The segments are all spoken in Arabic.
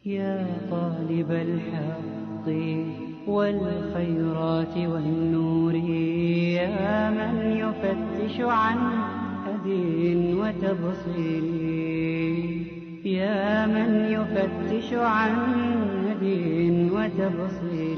يا طالب الحق والخيرات والنور، يا من يفتش عن هدي وتبصير، يا من يفتش عن هدي وتبصير،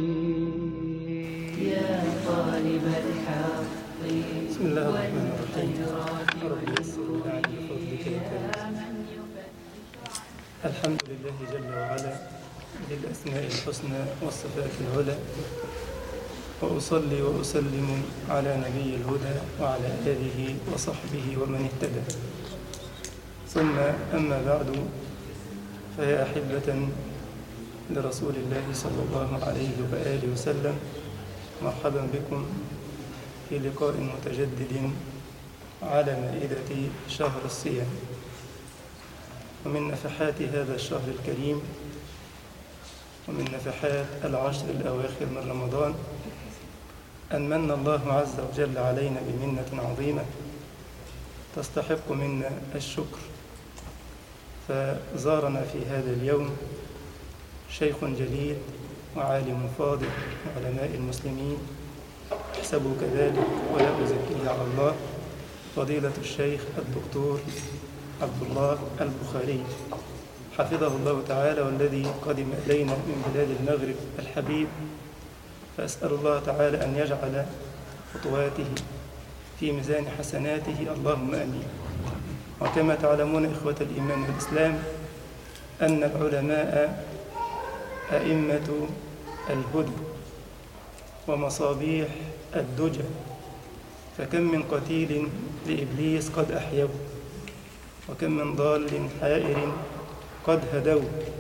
يا طالب الحق. بسم الله الرحمن الرحيم. رب يسر لنا بفضلك يا كريم. الحمد لله جل وعلا ذي الأسماء الحسنى والصفات العلى، وأصلي وأسلم على نبي الهدى وعلى آله وصحبه ومن اهتدى، ثم أما بعد، فيا أحبة لرسول الله صلى الله عليه وآله وسلم، مرحبا بكم في لقاء متجدد على مائدة شهر الصيام. ومن نفحات هذا الشهر الكريم ومن نفحات العشر الأواخر من رمضان أن من الله عز وجل علينا بمنة عظيمة تستحق منا الشكر. فزارنا في هذا اليوم شيخ جليل وعالم فاضل من علماء المسلمين، احسبوا كذلك ولا أزكيه على الله، فضيلة الشيخ الدكتور عبد الله البخاري حفظه الله تعالى، والذي قدم إلينا من بلاد المغرب الحبيب. فأسأل الله تعالى أن يجعل خطواته في ميزان حسناته، اللهم آمين. وكما تعلمون إخوة الإيمان والإسلام أن العلماء أئمة الهدى ومصابيح الدجى، فكم من قتيل لإبليس قد أحيوا، وكم من ضال حائر قد هدوا.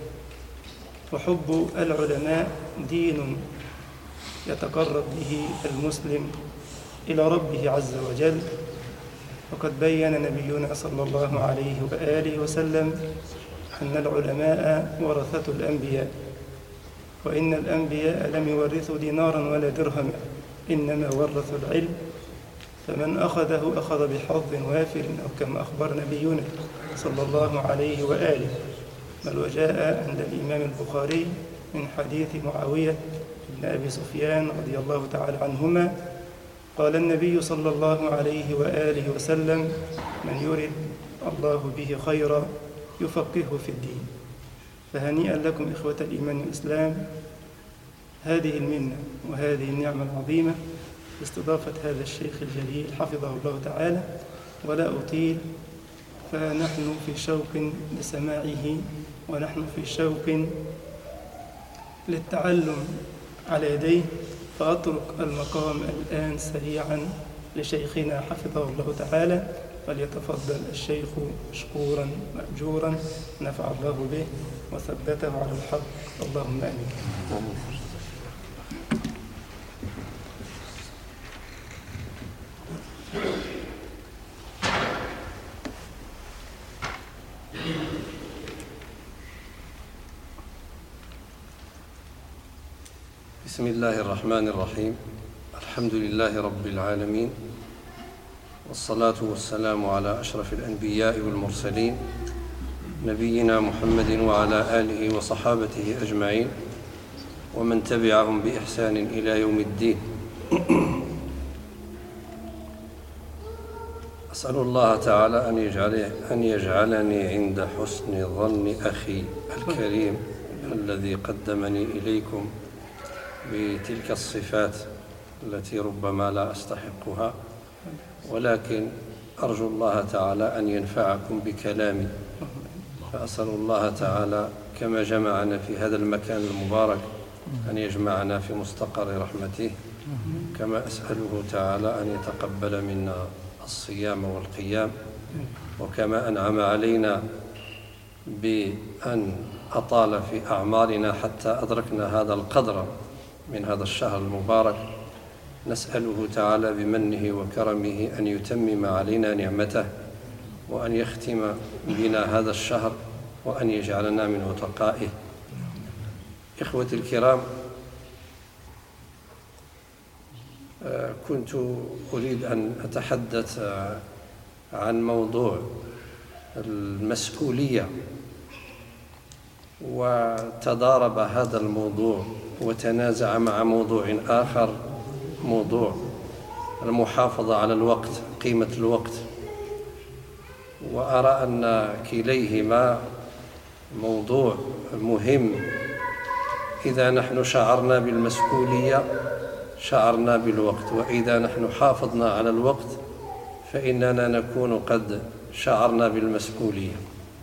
وحب العلماء دين يتقرب به المسلم إلى ربه عز وجل، وقد بين نبينا صلى الله عليه وآله وسلم أن العلماء ورثة الأنبياء، وإن الأنبياء لم يورثوا دينارا ولا درهما، إنما ورثوا العلم، فمن أخذه أخذ بحظ وافر، أو كما أخبر نبينا صلى الله عليه وآله. بل وجاء عند الإمام البخاري من حديث معاوية بن أبي سفيان رضي الله تعالى عنهما قال النبي صلى الله عليه وآله وسلم: من يرد الله به خيرا يفقهه في الدين. فهنيئا لكم إخوة الإيمان والإسلام هذه المنة وهذه النعمة العظيمة باستضافة هذا الشيخ الجليل حفظه الله تعالى. ولا أطيل، فنحن في شوق لسماعه، ونحن في شوق للتعلم على يديه، فأترك المقام الآن سريعا لشيخنا حفظه الله تعالى، فليتفضل الشيخ مشكورا مأجورا، نفع الله به وثبته على الحق، اللهم آمين. بسم الله الرحمن الرحيم. الحمد لله رب العالمين، والصلاة والسلام على أشرف الأنبياء والمرسلين، نبينا محمد وعلى آله وصحابته أجمعين، ومن تبعهم بإحسان إلى يوم الدين. أسأل الله تعالى أن يجعلني عند حسن ظن أخي الكريم الذي قدمني إليكم بتلك الصفات التي ربما لا أستحقها، ولكن أرجو الله تعالى أن ينفعكم بكلامي. فأسأل الله تعالى كما جمعنا في هذا المكان المبارك أن يجمعنا في مستقر رحمته، كما أسأله تعالى أن يتقبل منا الصيام والقيام، وكما أنعم علينا بأن أطال في أعمارنا حتى أدركنا هذا القدر من هذا الشهر المبارك، نسأله تعالى بمنه وكرمه أن يتمم علينا نعمته، وأن يختم بنا هذا الشهر، وأن يجعلنا من عتقائه. إخوتي الكرام، كنت أريد أن أتحدث عن موضوع المسؤولية وتضارب هذا الموضوع وتنازع مع موضوع آخر، موضوع المحافظة على الوقت، قيمة الوقت. وأرى أن كليهما موضوع مهم. إذا نحن شعرنا بالمسؤولية شعرنا بالوقت، وإذا نحن حافظنا على الوقت فإننا نكون قد شعرنا بالمسؤولية.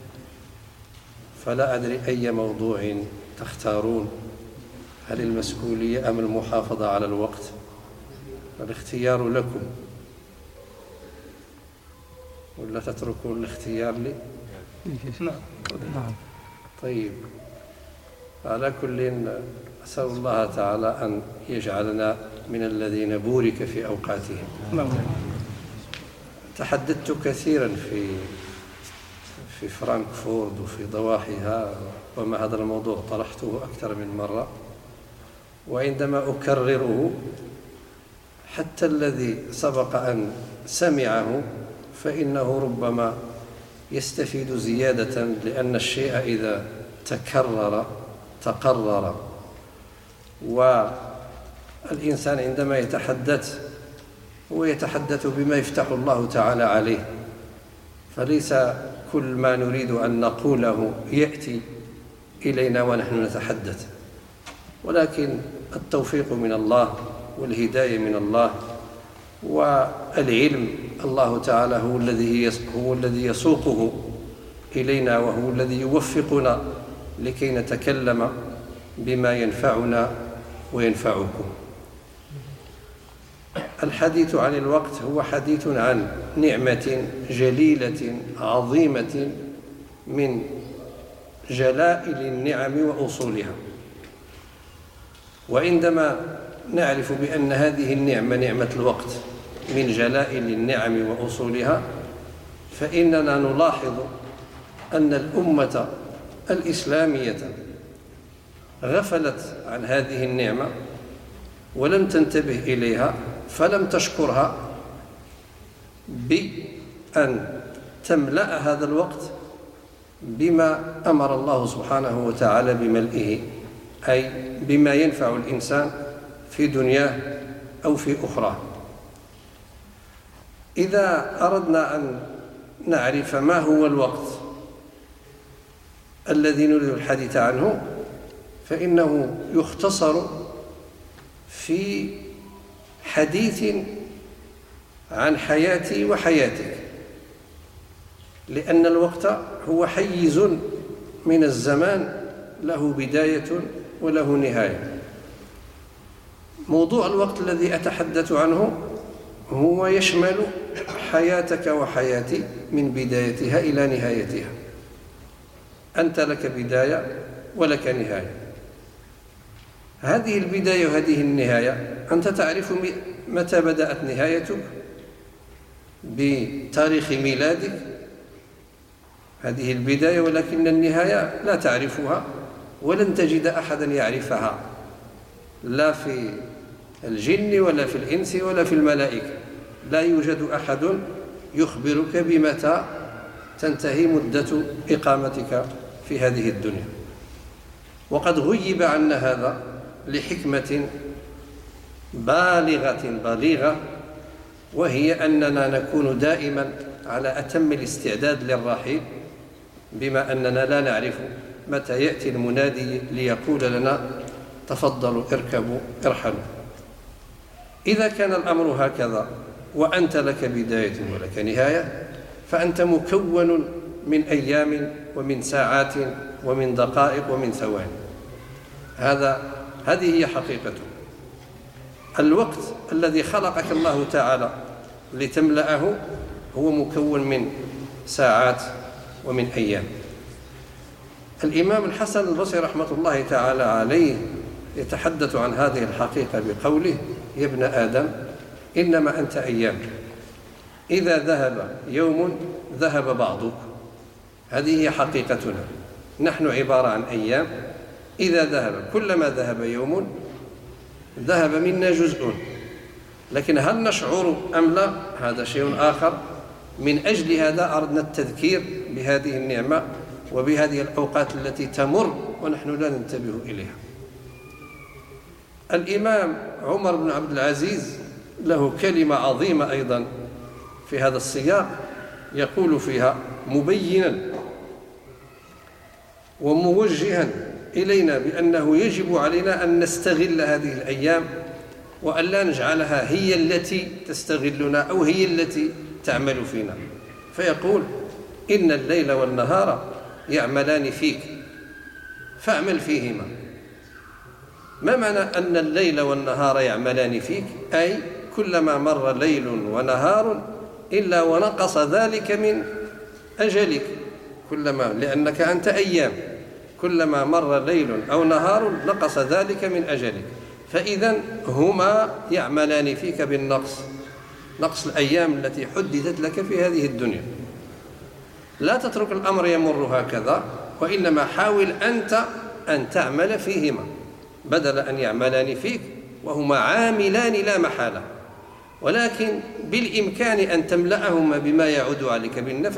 فلا أدري أي موضوع تختارون، هل المسؤولية أم المحافظة على الوقت؟ الاختيار لكم، ولا تتركون الاختيار لي؟ نعم. طيب، على كل أسأل الله تعالى أن يجعلنا من الذين بورك في أوقاتهم. نعم. تحدثت كثيرا في فرانكفورت وفي ضواحيها، ومع هذا الموضوع طرحته أكثر من مرة، وعندما أكرره حتى الذي سبق أن سمعه فإنه ربما يستفيد زيادة، لأن الشيء إذا تقرر. والإنسان عندما يتحدث هو يتحدث بما يفتح الله تعالى عليه، فليس كل ما نريد أن نقوله يأتي إلينا ونحن نتحدث، ولكن التوفيق من الله والهداية من الله، والعلم الله تعالى هو الذي يسوقه إلينا، وهو الذي يوفقنا لكي نتكلم بما ينفعنا وينفعكم. الحديث عن الوقت هو حديث عن نعمة جليلة عظيمة من جلائل النعم وأصولها. وعندما نعرف بأن هذه النعمة، نعمة الوقت، من جلائل النعم وأصولها، فإننا نلاحظ أن الأمة الإسلامية غفلت عن هذه النعمة ولم تنتبه إليها، فلم تشكرها بأن تملأ هذا الوقت بما أمر الله سبحانه وتعالى بملئه، أي بما ينفع الإنسان في دنياه أو في أخرى. إذا أردنا أن نعرف ما هو الوقت الذي نريد الحديث عنه، فإنه يختصر في حديث عن حياتي وحياتك، لأن الوقت هو حيز من الزمان له بداية وله نهاية. موضوع الوقت الذي أتحدث عنه هو يشمل حياتك وحياتي من بدايتها إلى نهايتها. أنت لك بداية ولك نهاية. هذه البداية وهذه النهاية أنت تعرف متى بدأت نهايتك بتاريخ ميلادك، هذه البداية، ولكن النهاية لا تعرفها ولن تجد أحدا يعرفها، لا في الجن ولا في الإنس ولا في الملائكة. لا يوجد أحد يخبرك بمتى تنتهي مدة إقامتك في هذه الدنيا. وقد غيب عنا هذا لحكمة بالغة، وهي أننا نكون دائما على أتم الاستعداد للرحيل، بما أننا لا نعرف متى يأتي المنادي ليقول لنا تفضلوا اركبوا ارحلوا. إذا كان الأمر هكذا وأنت لك بداية ولك نهاية، فأنت مكون من أيام ومن ساعات ومن دقائق ومن ثواني. هذه هي حقيقته. الوقت الذي خلقك الله تعالى لتملأه هو مكون من ساعات ومن أيام. الإمام الحسن البصري رحمة الله تعالى عليه يتحدث عن هذه الحقيقة بقوله: يا ابن آدم إنما أنت أيام، إذا ذهب يوم ذهب بعضك. هذه هي حقيقتنا، نحن عبارة عن أيام، إذا ذهب، كلما ذهب يوم ذهب منا جزء، لكن هل نشعر أم لا هذا شيء آخر. من أجل هذا أردنا التذكير بهذه النعمة وبهذه الأوقات التي تمر ونحن لا ننتبه إليها. الإمام عمر بن عبد العزيز له كلمة عظيمة أيضا في هذا السياق، يقول فيها مبينا وموجها إلينا بأنه يجب علينا أن نستغل هذه الأيام وأن لا نجعلها هي التي تستغلنا أو هي التي تعمل فينا. فيقول إن الليل والنهار يعملان فيك فاعمل فيهما. ما معنى أن الليل والنهار يعملان فيك؟ أي كلما مر ليل ونهار إلا ونقص ذلك من أجلك، لأنك أنت أيام، كلما مر ليل أو نهار نقص ذلك من أجلك. فإذا هما يعملان فيك بالنقص، نقص الأيام التي حددت لك في هذه الدنيا. لا تترك الأمر يمر هكذا، وإنما حاول أنت أن تعمل فيهما بدل أن يعملان فيك، وهما عاملان لا محالة، ولكن بالإمكان أن تملأهما بما يعود عليك بالنفع،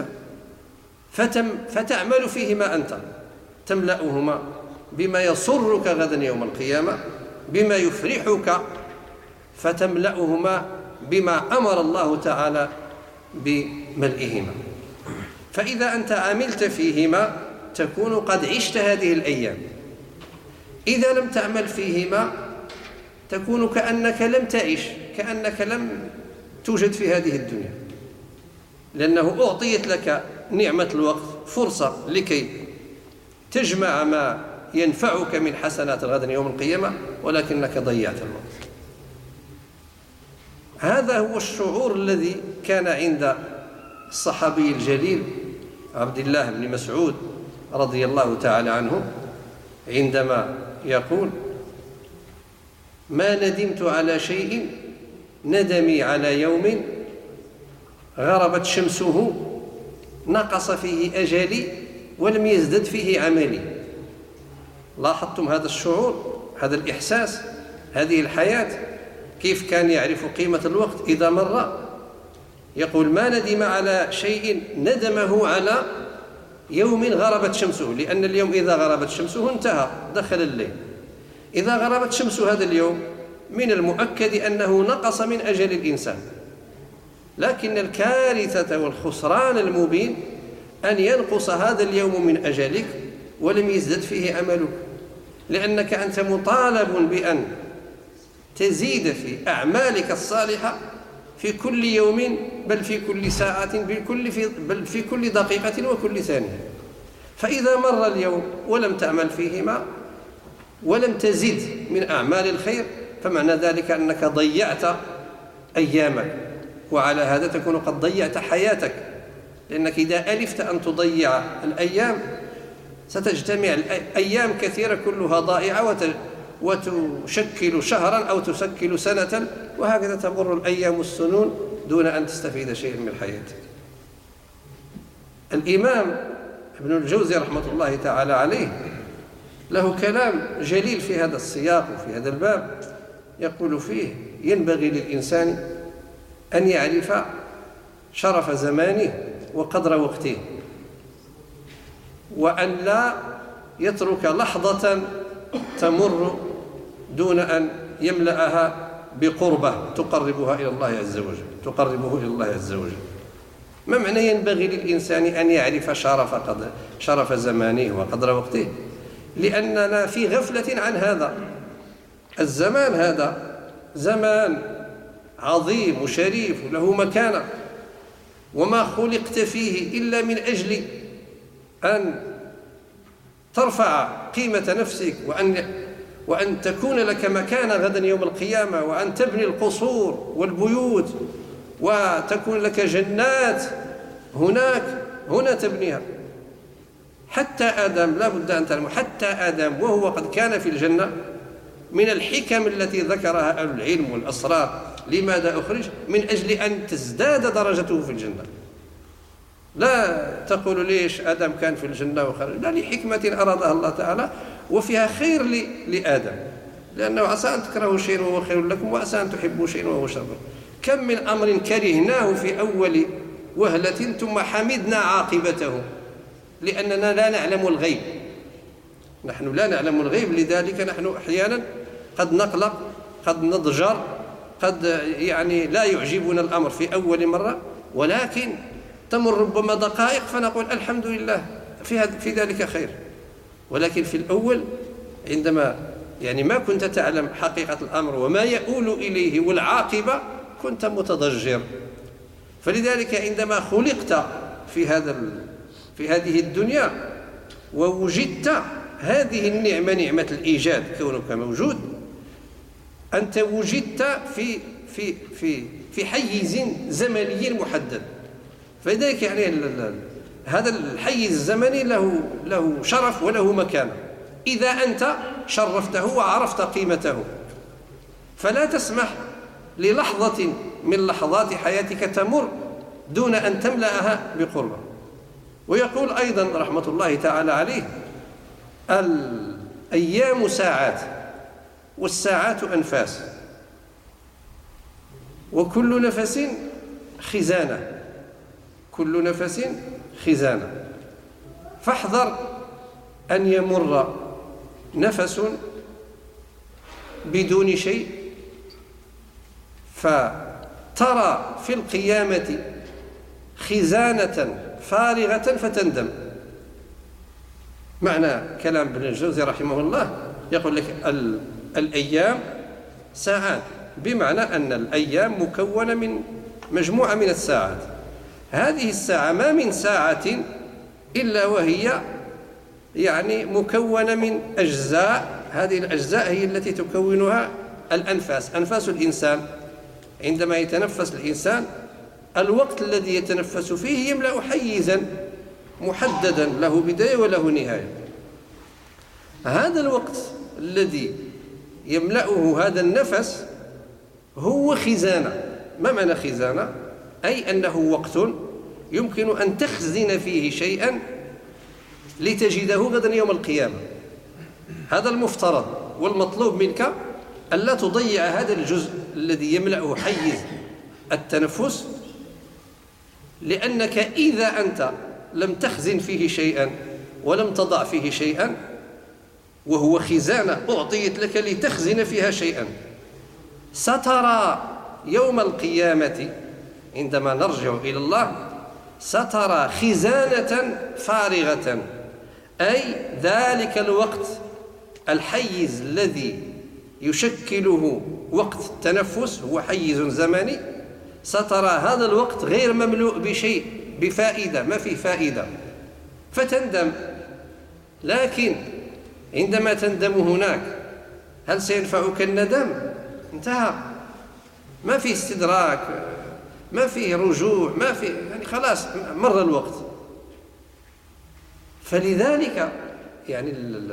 فتعمل فيهما أنت، تملأهما بما يسرك غدا يوم القيامة، بما يفرحك، فتملأهما بما أمر الله تعالى بملئهما. فإذا أنت عملت فيهما تكون قد عشت هذه الأيام. إذا لم تعمل فيهما تكون كأنك لم تعيش، كأنك لم توجد في هذه الدنيا، لأنه أعطيت لك نعمة الوقت، فرصة لكي تجمع ما ينفعك من حسنات غدا يوم القيامة، ولكنك ضيعت الوقت. هذا هو الشعور الذي كان عند الصحابي الجليل عبد الله بن مسعود رضي الله تعالى عنه، عندما يقول: ما ندمت على شيء ندمي على يوم غربت شمسه نقص فيه أجلي ولم يزدد فيه عملي. لاحظتم هذا الشعور، هذا الإحساس، هذه الحياة، كيف كان يعرف قيمة الوقت إذا مر. يقول: ما ندم على شيء ندمه على يوم غربت شمسه، لأن اليوم إذا غربت شمسه انتهى، دخل الليل. إذا غربت شمس هذا اليوم من المؤكد أنه نقص من أجل الإنسان، لكن الكارثة والخسران المبين أن ينقص هذا اليوم من أجلك ولم يزدد فيه أملك، لأنك أنت مطالب بأن تزيد في أعمالك الصالحة في كل يوم، بل في كل ساعة، بل في كل دقيقة وكل ثانية. فإذا مر اليوم ولم تعمل فيهما ولم تزد من أعمال الخير، فمعنى ذلك أنك ضيعت أيامك، وعلى هذا تكون قد ضيعت حياتك، لأنك إذا ألفت أن تضيع الأيام ستجتمع الأيام كثيرة كلها ضائعة وتشكل شهرا أو تشكل سنة، وهكذا تمر الأيام السنون دون أن تستفيد شيئا من حياتك. الإمام ابن الجوزي رحمة الله تعالى عليه له كلام جليل في هذا السياق وفي هذا الباب، يقول فيه: ينبغي للإنسان أن يعرف شرف زمانه وقدر وقته، وأن لا يترك لحظة تمر دون أن يملأها بقربة تقربها إلى الله عز وجل، تقربه إلى الله عز وجل. ما معنى ينبغي للإنسان أن يعرف شرف زمانه وقدر وقته؟ لأننا في غفلة عن هذا. الزمان هذا زمان عظيم وشريف وله مكانة، وما خلقت فيه إلا من أجل أن ترفع قيمة نفسك، وأن تكون لك مكانة غدا يوم القيامة، وأن تبني القصور والبيوت، وتكون لك جنات هنا تبنيها. حتى آدم، لا بد أن تعلموا، حتى آدم وهو قد كان في الجنة، من الحكم التي ذكرها أهل العلم والأسرار لماذا أخرج؟ من أجل أن تزداد درجته في الجنة. لا تقولوا ليش آدم كان في الجنة وخرج، لا، لحكمة أرادها الله تعالى، وفيها خير لآدم، لأنه عسى أن تكرهوا شيئا وهو خير لكم، وعسى أن تحبوا شيئا وهو شر. كم من أمر كرهناه في أول وهلة ثم حمدنا عاقبته، لأننا لا نعلم الغيب. نحن لا نعلم الغيب، لذلك نحن أحيانا قد نقلق، قد نضجر، قد يعني لا يعجبنا الأمر في أول مرة، ولكن تمر ربما دقائق فنقول الحمد لله في ذلك خير. ولكن في الأول عندما يعني ما كنت تعلم حقيقة الأمر وما يؤول إليه والعاقبة كنت متضجر. فلذلك عندما خلقت في هذه الدنيا ووجدت هذه النعمة، نعمة الإيجاد، كونك موجود، أنت وجدت في حيز زمني محدد. فلذلك يعني هذا الحيز الزمني له شرف وله مكانة إذا أنت شرفته وعرفت قيمته. فلا تسمح للحظة من لحظات حياتك تمر دون أن تملأها بقربة. ويقول أيضا رحمة الله تعالى عليه: الأيام ساعات والساعات أنفاس وكل نفس خزانة، كل نفس خزانة. فاحذر أن يمر نفس بدون شيء فترى في القيامة خزانة فارغة فتندم. معنى كلام ابن الجوزي رحمه الله يقول لك الأيام ساعات، بمعنى أن الأيام مكونة من مجموعة من الساعات. هذه الساعة ما من ساعة إلا وهي يعني مكونة من أجزاء. هذه الأجزاء هي التي تكونها الأنفاس، أنفاس الإنسان. عندما يتنفس الإنسان الوقت الذي يتنفس فيه يملأ حيزا محددا له بداية وله نهاية. هذا الوقت الذي يملأه هذا النفس هو خزانة. ما معنى خزانة؟ أي أنه وقت يمكن أن تخزن فيه شيئا لتجده غدا يوم القيامة. هذا المفترض، والمطلوب منك ألا تضيع هذا الجزء الذي يملأه حيز التنفس، لأنك إذا أنت لم تخزن فيه شيئا ولم تضع فيه شيئا، وهو خزانة أعطيت لك لتخزن فيها شيئا، سترى يوم القيامة عندما نرجع إلى الله سترى خزانة فارغة، أي ذلك الوقت الحيز الذي يشكله وقت التنفس هو حيز زمني، سترى هذا الوقت غير مملوء بشيء، بفائدة، ما فيه فائدة، فتندم. لكن عندما تندم هناك هل سينفعك الندم؟ انتهى، ما فيه استدراك، ما فيه رجوع، ما فيه يعني خلاص مر الوقت. فلذلك يعني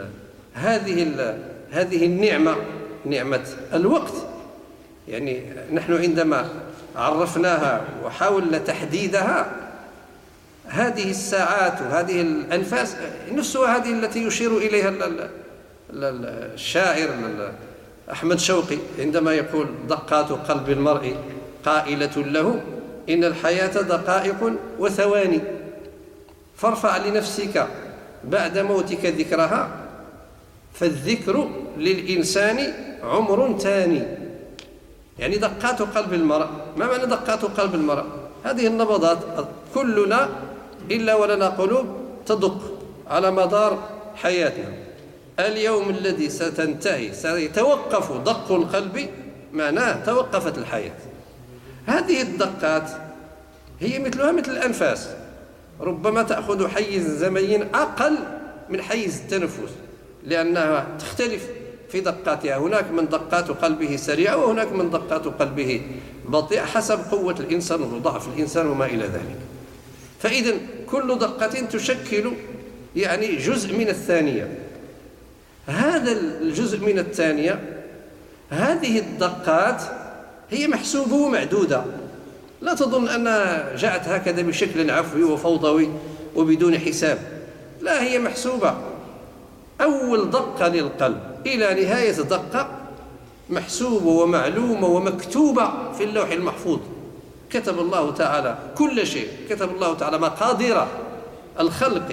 هذه النعمة، نعمة الوقت، يعني نحن عندما عرفناها وحاولنا تحديدها، هذه الساعات وهذه الأنفاس نفسها هذه التي يشير إليها الشاعر أحمد شوقي عندما يقول: دقات قلب المرء قائلة له إن الحياة دقائق وثواني، فارفع لنفسك بعد موتك ذكرها، فالذكر للإنسان عمر تاني. يعني دقات قلب المرء، ما معنى دقات قلب المرء؟ هذه النبضات، كلنا إلا ولنا قلوب تدق على مدار حياتنا. اليوم الذي ستنتهي سيتوقف دق القلب، معناه توقفت الحياة. هذه الدقات هي مثلها مثل الأنفاس، ربما تأخذ حيز زمني أقل من حيز التنفس، لأنها تختلف في دقاتها. هناك من دقات قلبه سريعة وهناك من دقات قلبه بطيئة حسب قوة الإنسان وضعف الإنسان وما إلى ذلك. فإذا كل دقة تشكل يعني جزء من الثانية. هذا الجزء من الثانية، هذه الدقات هي محسوبة ومعدودة. لا تظن أنها جاءت هكذا بشكل عفوي وفوضوي وبدون حساب، لا، هي محسوبة. أول دقة للقلب إلى نهاية دقة محسوبة ومعلومة ومكتوبة في اللوح المحفوظ. كتب الله تعالى كل شيء، كتب الله تعالى مقادير الخلق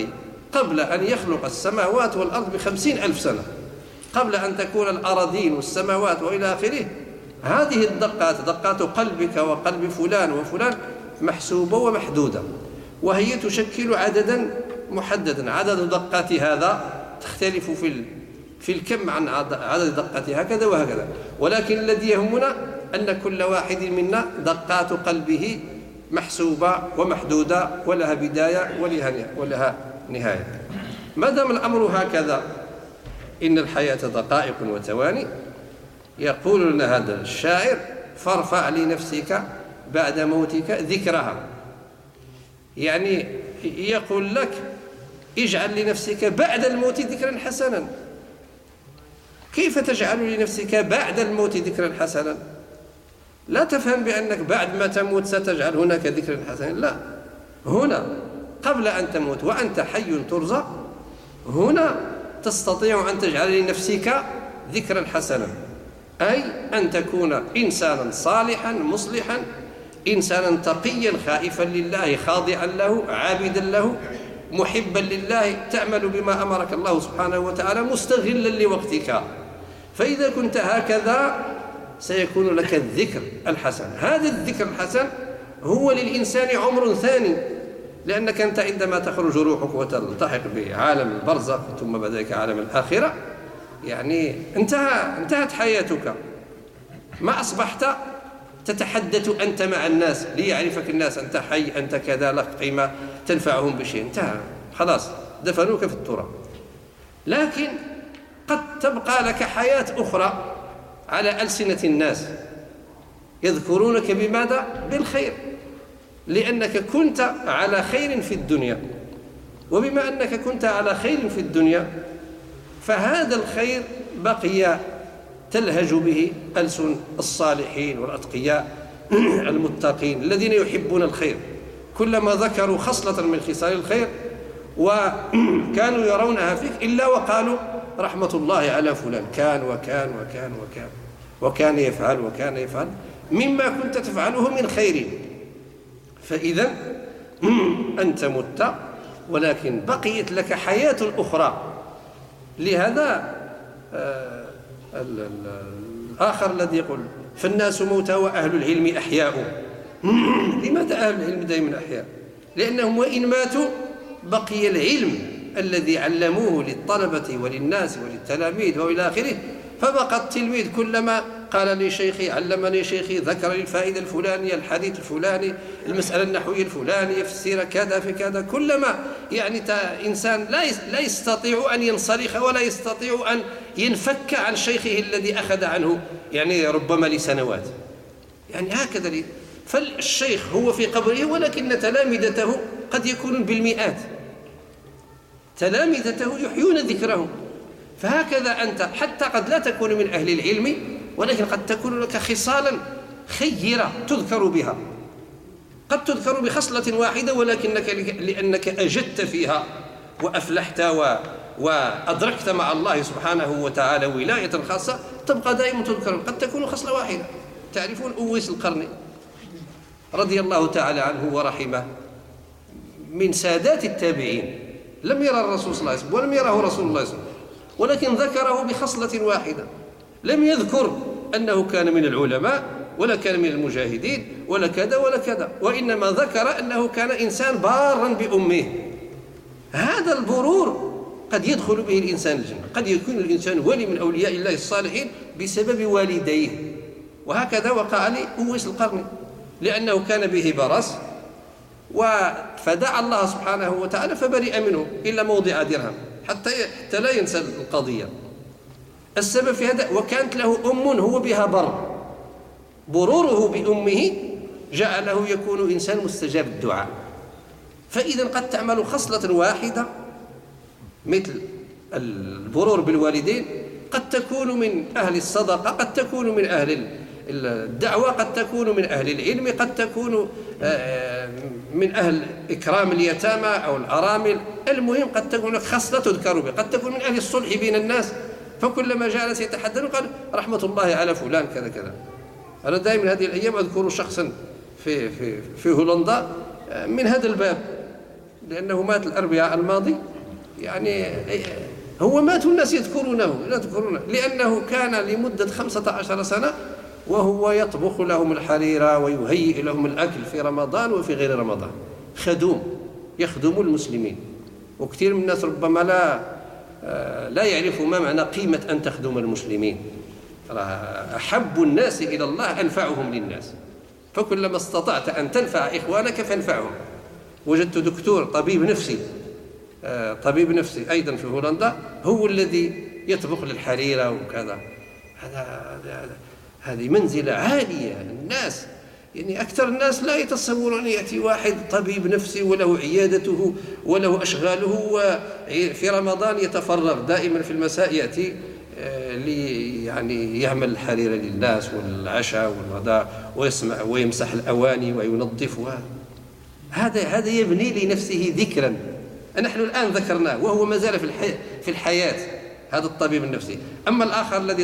قبل أن يخلق السماوات والأرض ب50,000 سنة، قبل أن تكون الأراضين والسماوات وإلى آخره. هذه الدقات، دقات قلبك وقلب فلان وفلان، محسوبة ومحدودة، وهي تشكل عددا محددا. عدد دقات هذا تختلف في الكم عن عدد دقات هكذا وهكذا، ولكن الذي يهمنا أن كل واحد منا دقات قلبه محسوبة ومحدودة، ولها بداية ولها نهاية. ما دام الأمر هكذا، إن الحياة دقائق وثواني، يقول لنا هذا الشاعر: فارفع لنفسك بعد موتك ذكرها. يعني يقول لك: اجعل لنفسك بعد الموت ذكرا حسنا. كيف تجعل لنفسك بعد الموت ذكرا حسنا؟ لا تفهم بأنك بعد ما تموت ستجعل هناك ذكرا حسنا، لا، هنا قبل أن تموت وأنت حي ترزق، هنا تستطيع أن تجعل لنفسك ذكرا حسنا، أي أن تكون إنسانا صالحا مصلحا، إنسانا تقيا خائفا لله خاضعا له عابدا له محبا لله، تعمل بما أمرك الله سبحانه وتعالى مستغلا لوقتك. فإذا كنت هكذا سيكون لك الذكر الحسن. هذا الذكر الحسن هو للإنسان عمر ثاني، لأنك أنت عندما تخرج روحك وتلتحق بعالم البرزخ ثم بعد ذلك عالم الآخرة، يعني انتهت حياتك، ما أصبحت تتحدث أنت مع الناس ليعرفك الناس أنت حي، أنت كذا، لك قيمة، تنفعهم بشيء، انتهى خلاص، دفنوك في التراب. لكن قد تبقى لك حياة أخرى على ألسنة الناس، يذكرونك بماذا؟ بالخير، لأنك كنت على خير في الدنيا. وبما أنك كنت على خير في الدنيا، فهذا الخير بقي تلهج به ألسن الصالحين والأتقياء المتقين الذين يحبون الخير. كلما ذكروا خصلة من خصال الخير وكانوا يرونها فيك إلا وقالوا: رحمة الله على فلان، كان وكان وكان وكان وكان يفعل وكان يفعل مما كنت تفعله من خير. فإذا أنت مت، ولكن بقيت لك حياة أخرى. لهذا الآخر الذي يقول: فالناس موتى وأهل العلم أحياء. لماذا أهل العلم دائما أحياء؟ لأنهم وإن ماتوا بقي العلم الذي علموه للطلبة وللناس وللتلاميذ وإلى آخره. فبقى التلميذ كلما قال لي شيخي، علمني شيخي، ذكر لي الفائدة الفلانية، الحديث الفلاني، المسألة النحوية الفلانية، في السيرة كذا في كذا، كلما يعني إنسان لا يستطيع أن ينصرخ ولا يستطيع أن ينفك عن شيخه الذي أخذ عنه يعني ربما لسنوات. يعني هكذا فالشيخ هو في قبره، ولكن تلامذته قد يكونون بالمئات، تلامذته يحيون ذكره. فهكذا أنت حتى قد لا تكون من أهل العلم، ولكن قد تكون لك خصالا خيرة تذكر بها، قد تذكر بخصلة واحدة، ولكنك لأنك أجدت فيها وأفلحت وأدركت مع الله سبحانه وتعالى ولاية خاصة، تبقى دائما تذكر. قد تكون خصلة واحدة. تعرفون أويس القرني رضي الله تعالى عنه ورحمه، من سادات التابعين، لم يرى الرسول صلى الله عليه وسلم ولم يره رسول الله صلى الله عليه وسلم، ولكن ذكره بخصلة واحدة. لم يذكر أنه كان من العلماء ولا كان من المجاهدين ولا كذا ولا كذا، وإنما ذكر أنه كان إنسان بارا بأمه. هذا البرور قد يدخل به الإنسان الجنة، قد يكون الإنسان ولي من أولياء الله الصالحين بسبب والديه. وهكذا وقع لأويس القرني، لأنه كان به برص، فدعا الله سبحانه وتعالى فبرئ منه إلا موضع درهم، حتى لا ينسى القضية. السبب في هذا، وكانت له أم هو بها بر، بروره بأمه جعله يكون إنسان مستجاب الدعاء. فإذا قد تعمل خصلة واحدة مثل البرور بالوالدين، قد تكون من أهل الصدقة، قد تكون من أهل الدعوة، قد تكون من أهل العلم، قد تكون من أهل إكرام اليتامى أو الأرامل. المهم قد تكون لك خصلة تذكر بها، قد تكون من أهل الصلح بين الناس، فكلما جالس يتحدث قال: رحمة الله على فلان كذا كذا. أنا دائما هذه الأيام أذكر شخصا في هولندا من هذا الباب، لأنه مات الأربعاء الماضي، يعني هو مات والناس يذكرونه لأنه كان لمدة 15 سنة وهو يطبخ لهم الحريرة ويهيئ لهم الأكل في رمضان وفي غير رمضان، يخدم المسلمين. وكثير من الناس ربما لا يعرفوا ما معنى قيمة أن تخدم المسلمين. أحب الناس إلى الله أنفعهم للناس، فكلما استطعت أن تنفع إخوانك فانفعهم. وجدت دكتور طبيب نفسي أيضا في هولندا هو الذي يطبخ للحريرة وكذا. هذه منزلة عالية. الناس يعني أكثر الناس لا يتصورون يأتي واحد طبيب نفسي وله عيادته وله أشغاله وفي رمضان يتفرغ دائما في المساء يأتي يعني يعمل الحريرة للناس والعشاء والغداء ويمسح الأواني وينظفها. هذا يبني لنفسه ذكرا. نحن الآن ذكرناه وهو ما زال في الحياة، هذا الطبيب النفسي. أما الآخر الذي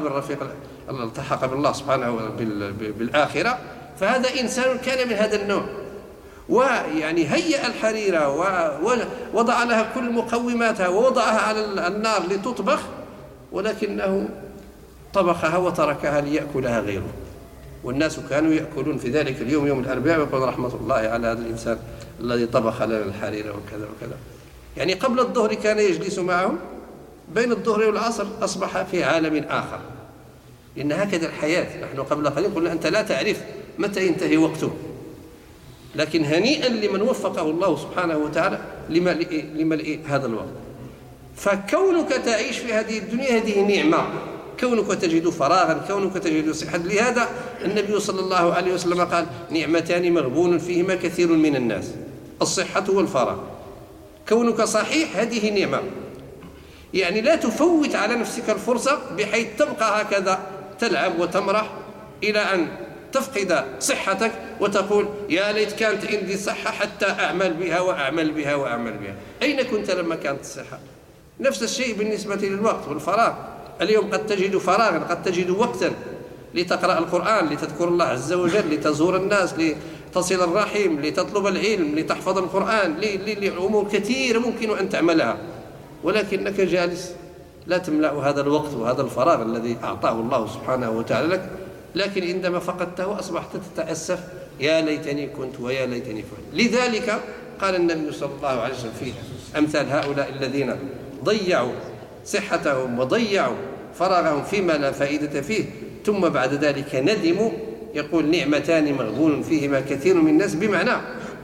التحق بالله سبحانه بالآخرة فهذا إنسان كان من هذا النوع، ويعني هيأ الحريرة ووضع لها كل مقوماتها ووضعها على النار لتطبخ، ولكنه طبخها وتركها ليأكلها غيره. والناس كانوا يأكلون في ذلك اليوم يوم الأربعاء ويقول رحمة الله على هذا الإنسان الذي طبخ لنا الحريرة وكذا وكذا. يعني قبل الظهر كان يجلس معهم، بين الظهر والعصر أصبح في عالم آخر. لأن هكذا الحياة. نحن قبل قليل قلنا أنت لا تعرف متى ينتهي وقته، لكن هنيئا لمن وفقه الله سبحانه وتعالى لملء هذا الوقت. فكونك تعيش في هذه الدنيا هذه نعمة، كونك تجد فراغا، كونك تجد صحة. لهذا النبي صلى الله عليه وسلم قال نعمتان مغبون فيهما كثير من الناس، الصحة والفراغ. كونك صحيح هذه نعمة، يعني لا تفوت على نفسك الفرصة بحيث تبقى هكذا تلعب وتمرح إلى أن تفقد صحتك وتقول يا ليت كانت عندي صحة حتى أعمل بها وأعمل بها وأعمل بها. أين كنت لما كانت الصحة؟ نفس الشيء بالنسبة للوقت والفراغ. اليوم قد تجد فراغا، قد تجد وقتا لتقرأ القرآن، لتذكر الله عز وجل، لتزور الناس، لتصل الرحم، لتطلب العلم، لتحفظ القرآن، لأمور كثيرة ممكن أن تعملها، ولكنك جالس لا تملأ هذا الوقت وهذا الفراغ الذي أعطاه الله سبحانه وتعالى لك. لكن عندما فقدته أصبحت تتأسف يا ليتني كنت ويا ليتني فعلت. لذلك قال النبي صلى الله عليه وسلم في أمثال هؤلاء الذين ضيعوا صحتهم وضيعوا فراغهم فيما لا فائدة فيه ثم بعد ذلك ندموا، يقول نعمتان مغبون فيهما كثير من الناس، بمعنى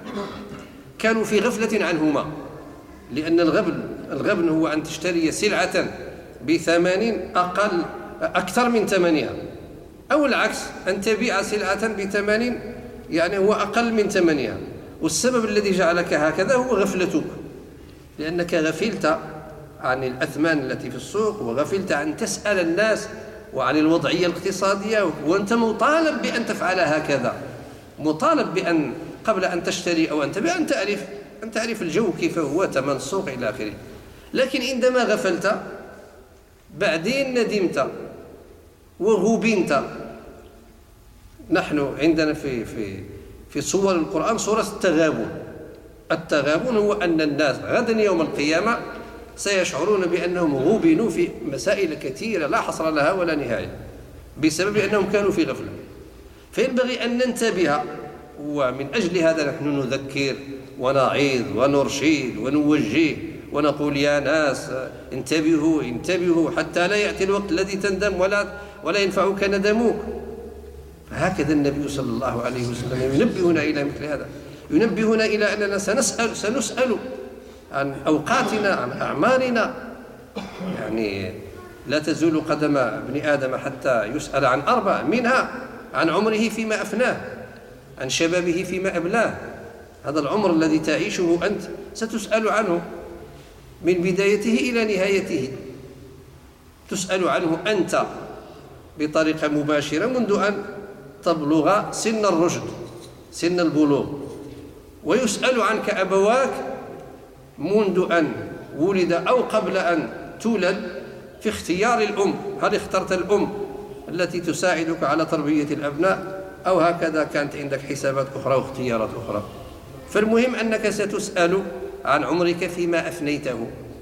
كانوا في غفلة عنهما. لأن الغبن هو أن تشتري سلعة بثمن أكثر من ثمنها، أو العكس أن تبيع سلعة بثمن يعني هو أقل من ثمنها. والسبب الذي جعلك هكذا هو غفلتك، لأنك غفلت عن الأثمان التي في السوق، وغفلت عن تسأل الناس وعن الوضعية الاقتصادية، وأنت مطالب بأن تفعل هكذا، مطالب بأن قبل أن تشتري أو أن تبيع أن تعرف الجو كيف هو، ثمن السوق إلى آخره. لكن عندما غفلت بعدين ندمت وغبنت. نحن عندنا في صور القرآن صورة التغابن هو أن الناس غدا يوم القيامة سيشعرون بأنهم غبنوا في مسائل كثيرة لا حصر لها ولا نهاية بسبب أنهم كانوا في غفلة. فينبغي أن ننتبه، ومن أجل هذا نحن نذكر ونعيذ ونرشد ونوجه ونقول يا ناس انتبهوا حتى لا يأتي الوقت الذي تندم ولا ينفعك ندموك. فهكذا النبي صلى الله عليه وسلم ينبهنا إلى مثل هذا، ينبهنا إلى أننا سنسأل عن أوقاتنا، عن أعمارنا. يعني لا تزول قدم ابن آدم حتى يسأل عن 4، منها عن عمره فيما أفناه، عن شبابه فيما أبلاه. هذا العمر الذي تعيشه أنت ستسأل عنه من بدايته إلى نهايته، تسأل عنه أنت بطريقة مباشرة منذ أن تبلغ سن الرشد، سن البلوغ، ويسأل عنك أبواك منذ أن ولد أو قبل أن تولد في اختيار الأم. هل اخترت الأم التي تساعدك على تربية الأبناء، أو هكذا كانت عندك حسابات أخرى واختيارات أخرى؟ فالمهم أنك ستسأل عن عمرك فيما أفنيته،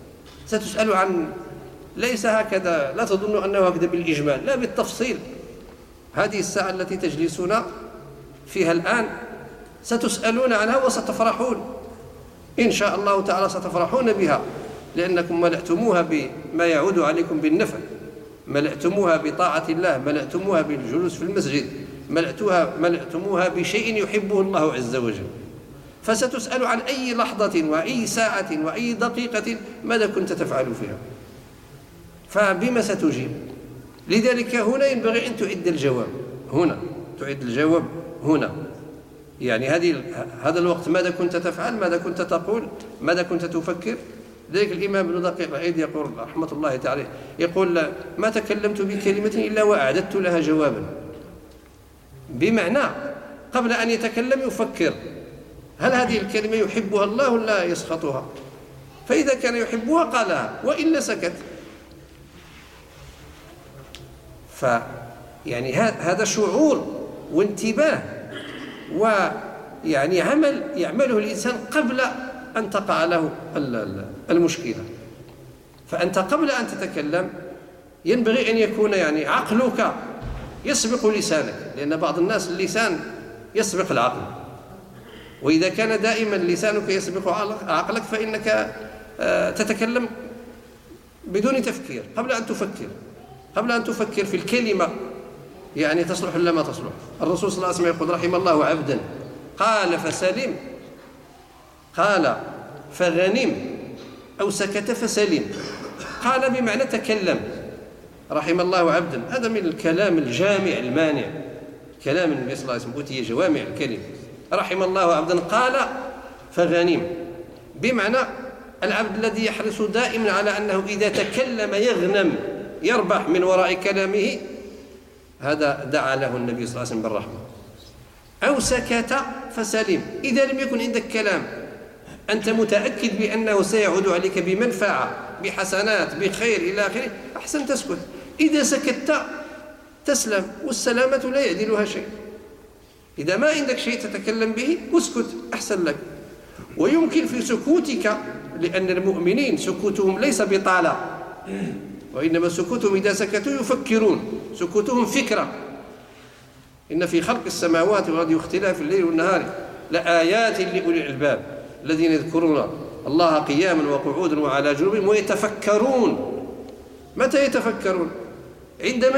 ستسأل عن، ليس هكذا، لا تظن أنه هكذا بالإجمال، لا بالتفصيل. هذه الساعة التي تجلسون فيها الآن ستسألون عنها وستفرحون إن شاء الله تعالى، ستفرحون بها، لأنكم ملأتموها بما يعود عليكم بالنفع، ملأتموها بطاعة الله، ملأتموها بالجلوس في المسجد، ملأتموها بشيء يحبه الله عز وجل. فستسأل عن أي لحظة وأي ساعة وأي دقيقة ماذا كنت تفعل فيها، فبما ستجيب. لذلك هنا ينبغي أن تعد الجواب، هنا تعد الجواب هنا، يعني هذا الوقت ماذا كنت تفعل، ماذا كنت تقول، ماذا كنت تفكر. ذلك الإمام ابن دقيق العيد يقول رحمة الله تعالى، يقول ما تكلمت بكلمة إلا وأعددت لها جوابا، بمعنى قبل أن يتكلم يفكر هل هذه الكلمة يحبها الله ولا يسخطها، فإذا كان يحبها قالها وإلا سكت. فيعني هذا شعور وانتباه ويعني عمل يعمله الإنسان قبل أن تقع له المشكلة. فأنت قبل أن تتكلم ينبغي أن يكون يعني عقلك يسبق لسانك، لأن بعض الناس اللسان يسبق العقل، وإذا كان دائما لسانك يسبق عقلك فإنك تتكلم بدون تفكير، قبل أن تفكر في الكلمة يعني تصلح ولا ما تصلح. الرسول صلى الله عليه وسلم يقول رحم الله عبدا قال فسلم، قال فغنم، أو سكت فسلم. قال بمعنى تكلم، رحم الله عبدا، هذا من الكلام الجامع المانع، كلام النبي صلى الله عليه وسلم أوتي جوامع الكلم. رحم الله عبدا قال فغنم، بمعنى العبد الذي يحرص دائما على أنه إذا تكلم يغنم، يربح من وراء كلامه، هذا دعا له النبي صلى الله عليه وسلم بالرحمة. أو سكت فسلم، إذا لم يكن عندك كلام أنت متأكد بأنه سيعود عليك بمنفعة، بحسنات، بخير إلى آخره، أحسن تسكت. إذا سكت تسلم، والسلامة لا يعدلها شيء. إذا ما عندك شيء تتكلم به اسكت أحسن لك. ويمكن في سكوتك، لأن المؤمنين سكوتهم ليس بطالة، وإنما سكوتهم إذا سكتوا يفكرون، سكوتهم فكرة. إن في خلق السماوات والأرض واختلاف الليل والنهار لآيات لأولي الألباب الذين يذكرون الله قياما وقعودا وعلى جنوبهم ويتفكرون. متى يتفكرون؟ عندما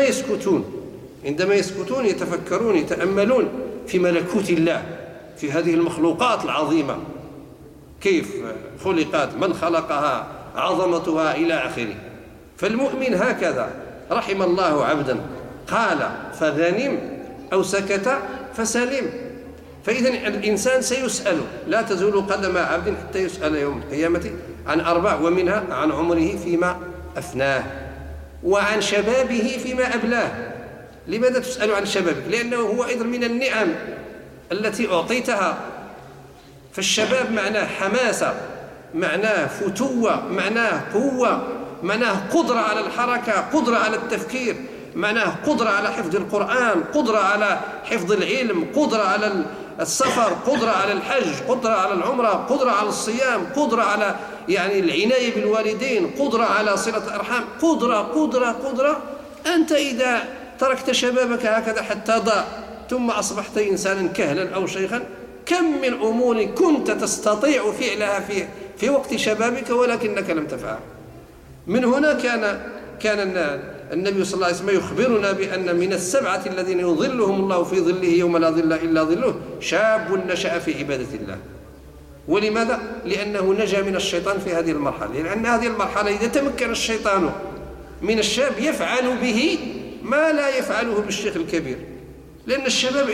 يسكتون يتفكرون، يتأملون في ملكوت الله، في هذه المخلوقات العظيمة، كيف خلقت، من خلقها، عظمتها إلى آخره. فالمؤمن هكذا، رحم الله عبدا قال فغنم أو سكت فسلم. فإذا الإنسان سيسأل، لا تزول قدم عبد حتى يسأل يوم القيامة عن 4، ومنها عن عمره فيما أفناه، وعن شبابه فيما أبلاه. لماذا تسأل عن شبابك؟ لأنه هو أيضا من النعم التي أعطيتها. فالشباب معناه حماسة، معناه فتوة، معناه قوة، معناه قدرة على الحركة، قدرة على التفكير، معناه قدرة على حفظ القرآن، قدرة على حفظ العلم، قدرة على السفر، قدرة على الحج، قدرة على العمرة، قدرة على الصيام، قدرة على يعني العناية بالوالدين، قدرة على صلة الأرحام، قدرة. أنت إذا تركت شبابك هكذا حتى ضاع ثم أصبحت إنسانا كهلا أو شيخا، كم من أمور كنت تستطيع فعلها في وقت شبابك ولكنك لم تفعل. من هنا كان النبي صلى الله عليه وسلم يخبرنا بأن من السبعة الذين يظلهم الله في ظله يوم لا ظل إلا ظله شاب نشأ في عبادة الله. ولماذا؟ لأنه نجا من الشيطان في هذه المرحلة، لأن هذه المرحلة إذا تمكن الشيطان من الشاب يفعل به ما لا يفعله بالشيخ الكبير، لأن الشباب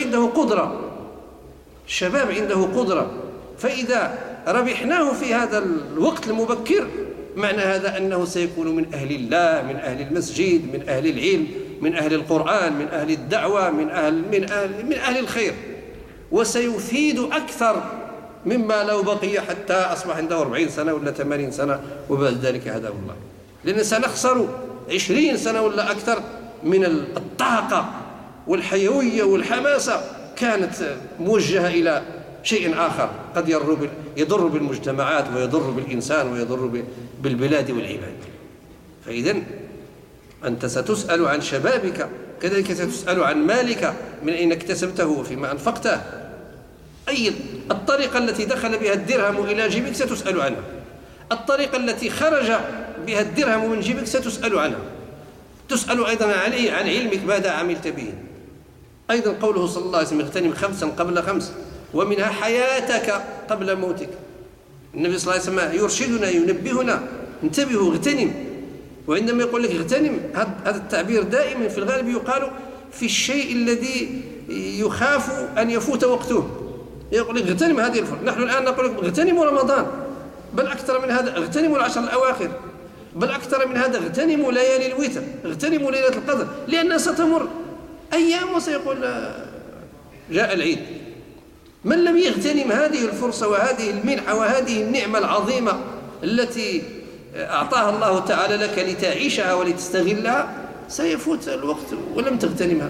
عنده قدرة، فإذا ربحناه في هذا الوقت المبكر معنى هذا أنه سيكون من أهل الله، من أهل المسجد، من أهل العلم، من أهل القرآن، من أهل الدعوة، من أهل الخير، وسيفيد أكثر مما لو بقي حتى أصبح عنده 40 سنة ولا 80 سنة وبعد ذلك هداه الله. لأن سنخسر 20 سنة ولا أكثر من الطاقة والحيوية والحماسة كانت موجهة شيء آخر قد يضر بالمجتمعات ويضر بالإنسان ويضر بالبلاد والعباد. فإذا أنت ستسأل عن شبابك، كذلك ستسأل عن مالك من أين اكتسبته وفيما أنفقته. أي الطريقة التي دخل بها الدرهم إلى جيبك ستسأل عنها، الطريقة التي خرج بها الدرهم من جيبك ستسأل عنها. تسأل أيضا عن علمك ماذا عملت به. أيضا قوله صلى الله عليه وسلم اغتنم 5 قبل 5 ومنها حياتك قبل موتك. النبي صلى الله عليه وسلم يرشدنا ينبهنا انتبهوا اغتنم. وعندما يقول لك اغتنم هذا التعبير دائما في الغالب يقال في الشيء الذي يخاف أن يفوت وقته. يقول لك اغتنم هذه الفرصة. نحن الآن نقول لك اغتنموا رمضان، بل أكثر من هذا اغتنموا العشر الأواخر، بل أكثر من هذا اغتنموا ليالي الوتر، اغتنموا ليلة القدر، لأنها ستمر أيام وسيقول جاء العيد. من لم يغتنم هذه الفرصة وهذه المنحة وهذه النعمة العظيمة التي أعطاها الله تعالى لك لتعيشها ولتستغلها سيفوت الوقت ولم تغتنمها.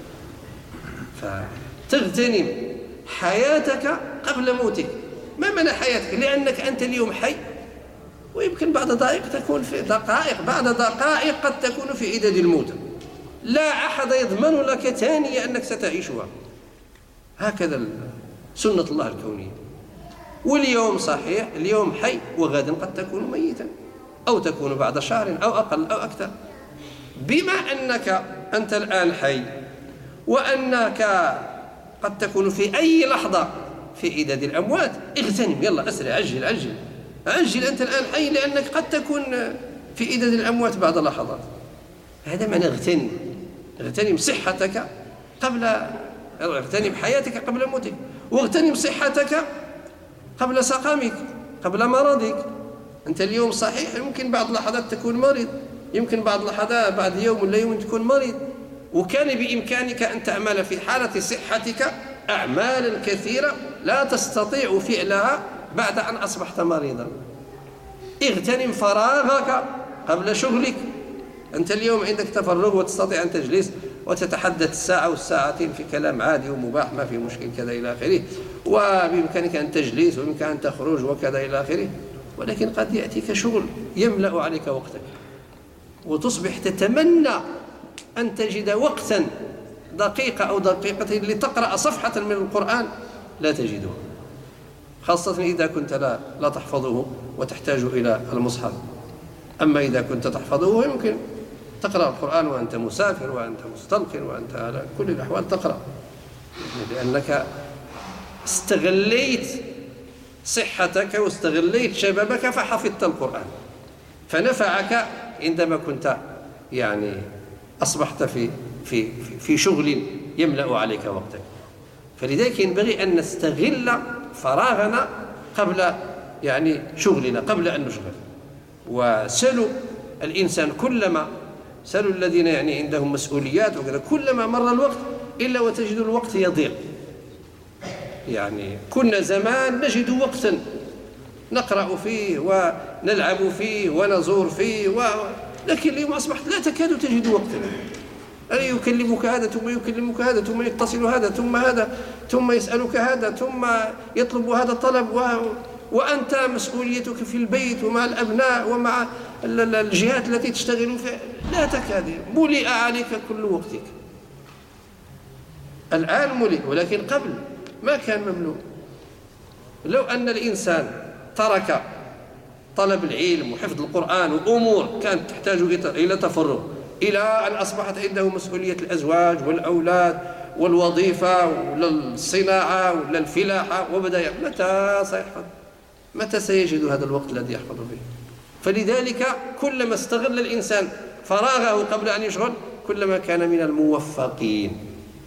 فتغتنم حياتك قبل موتك. ما معنى حياتك؟ لأنك أنت اليوم حي، ويمكن بعد دقائق تكون في بعد دقائق قد تكون في عداد الموتى، لا أحد يضمن لك ثانية أنك ستعيشها. هكذا سنة الله الكونية. واليوم صحيح اليوم حي وغدا قد تكون ميتا، أو تكون بعد شهر أو أقل أو أكثر. بما أنك أنت الآن حي وأنك قد تكون في أي لحظة في عداد الأموات، اغتنم، يلا أسرع، عجل أنت الآن حي، لأنك قد تكون في عداد الأموات بعد لحظات. هذا معنى اغتنم صحتك اغتنم حياتك قبل موتك، واغتنم صحتك قبل سقامك قبل مرضك. أنت اليوم صحيح يمكن بعض اللحظات تكون مريض، يمكن بعض اللحظات بعد يوم ولا يوم تكون مريض، وكان بإمكانك أن تعمل في حالة صحتك أعمالا كثيرة لا تستطيع فعلها بعد أن أصبحت مريضا. اغتنم فراغك قبل شغلك. أنت اليوم عندك تفرغ وتستطيع أن تجلس وتتحدث ساعة والساعتين في كلام عادي ومباح ما في مشكل كذا إلى آخره، وبإمكانك أن تجلس وبإمكانك أن تخرج وكذا إلى آخره. ولكن قد يأتيك شغل يملأ عليك وقتك، وتصبح تتمنى أن تجد وقتا دقيقة أو دقيقتين لتقرأ صفحة من القرآن لا تجدها، خاصة إذا كنت لا تحفظه وتحتاج إلى المصحف. أما إذا كنت تحفظه يمكن تقرأ القرآن وأنت مسافر وأنت مستلقٍ وأنت على كل الأحوال تقرأ، لأنك استغليت صحتك واستغليت شبابك فحفظت القرآن فنفعك عندما كنت أصبحت في شغل يملأ عليك وقتك. فلذلك ينبغي أن نستغل فراغنا قبل شغلنا قبل أن نشغل. وسلوا الإنسان سلوا الذين عندهم مسؤوليات وكذا، كلما مر الوقت إلا وتجد الوقت يضيع. كنا زمان نجد وقتا نقرأ فيه ونلعب فيه ونزور فيه لكن اليوم أصبحت لا تكاد تجد وقتا. يكلمك هذا ثم يكلمك هذا ثم يتصل هذا ثم هذا ثم يسألك هذا ثم يطلب هذا الطلب، وأنت مسؤوليتك في البيت ومع الأبناء ومع الجهات التي تشتغل فيها لا تكاد، ملئ عليك كل وقتك. الآن ملئ، ولكن قبل ما كان مملوء. لو أن الإنسان ترك طلب العلم وحفظ القرآن وأمور كانت تحتاج إلى تفرغ، إلى أن أصبحت عنده مسؤولية الأزواج والأولاد والوظيفة ولا الصناعة ولا الفلاحة، وبدأ متى سيحفظ؟ متى سيجد هذا الوقت الذي يحفظ فيه؟ فلذلك كلما استغل الإنسان فراغه قبل أن يشغل كلما كان من الموفقين.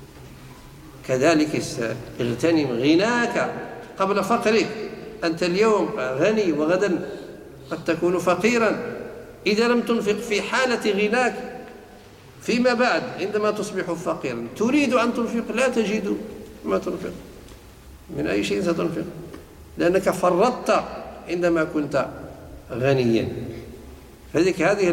كذلك اغتنم غناك قبل فقرك. أنت اليوم غني وغدا قد تكون فقيرا. إذا لم تنفق في حالة غناك فيما بعد عندما تصبح فقيرا تريد أن تنفق لا تجد ما تنفق. من أي شيء ستنفق؟ لأنك فرطت عندما كنت غنيا. فذلك هذه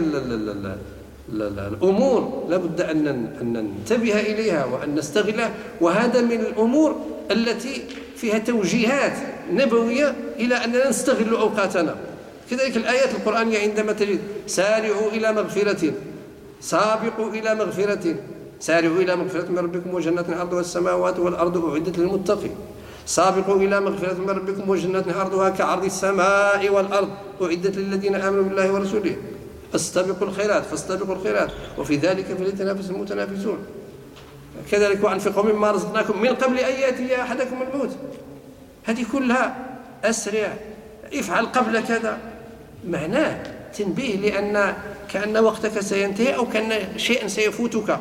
الأمور لابد أن ننتبه إليها وأن نستغلها، وهذا من الأمور التي فيها توجيهات نبوية إلى أننا نستغل أوقاتنا. كذلك الآيات القرآنية عندما تجد سارعوا إلى مغفرة، سابقوا إلى مغفرة، سارعوا إلى مغفرة من ربكم وجنات عرضها السماوات والأرض أعدت للمتقين، سابقوا إلى مغفرة من ربكم وجنات عرضها كعرض السماء والأرض أعدت للذين آمنوا بالله ورسوله، استبقوا الخيرات فاستبقوا الخيرات وفي ذلك فليتنافس المتنافسون. كذلك وأنفقوا مما رزقناكم من قبل أن يأتي أحدكم الموت. هذه كلها أسرع، افعل قبل كذا، معناه تنبيه لأن كأن وقتك سينتهي أو كأن شيئا سيفوتك.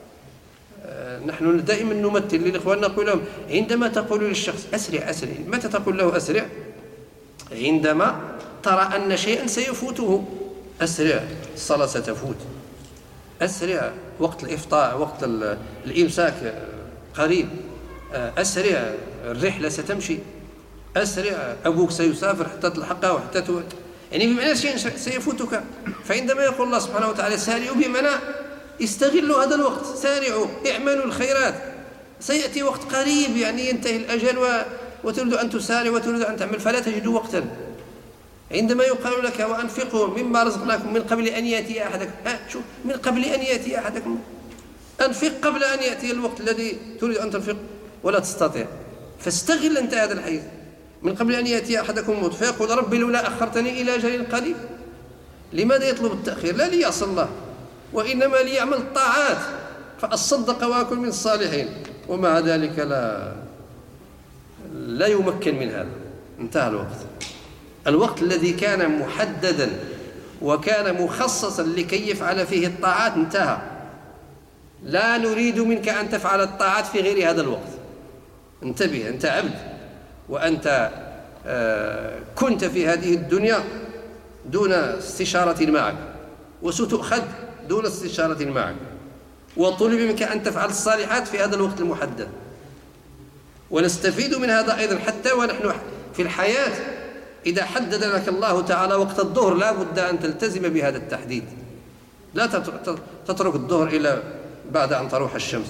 نحن دائما نمثل للإخوان نقول لهم عندما تقول للشخص أسرع أسرع، متى تقول له أسرع؟ عندما ترى أن شيئا سيفوته. أسرع الصلاة ستفوت، أسرع وقت الإفطار، وقت الإمساك قريب، أسرع الرحلة ستمشي، أسرع أبوك سيسافر حتى تلحقه وحتى يعني بمعنى شيء سيفوتك. فعندما يقول الله سبحانه وتعالى سارعوا بمعنى استغلوا هذا الوقت، سارعوا اعملوا الخيرات، سيأتي وقت قريب يعني ينتهي الأجل وتريد أن تسارع وتريد أن تعمل فلا تجد وقتا. عندما يقال لك وأنفقوا مما رزقناكم من قبل أن يأتي أحدكم، شوف من قبل أن يأتي أحدكم، أنفق قبل أن يأتي الوقت الذي تريد أن تنفق ولا تستطيع، فاستغل أنت هذا الحيز. من قبل أن يأتي أحدكم الموت فيقول ربي لولا أخرتني إلى أجل قريب. لماذا يطلب التأخير؟ لا ليعصي الله وإنما ليعمل الطاعات، فأصدق وأكن من الصالحين، ومع ذلك لا يمكن من هذا. انتهى الوقت الذي كان محددا وكان مخصصا لكي يفعل فيه الطاعات انتهى. لا نريد منك أن تفعل الطاعات في غير هذا الوقت. انتبه، أنت عبد، وأنت كنت في هذه الدنيا دون استشارة معك، وستؤخذ دون استشارة معك، وطلب منك أن تفعل الصالحات في هذا الوقت المحدد. ونستفيد من هذا أيضا حتى ونحن في الحياة، إذا حدد لك الله تعالى وقت الظهر لا بد أن تلتزم بهذا التحديد، لا تترك الظهر إلى بعد أن تروح الشمس.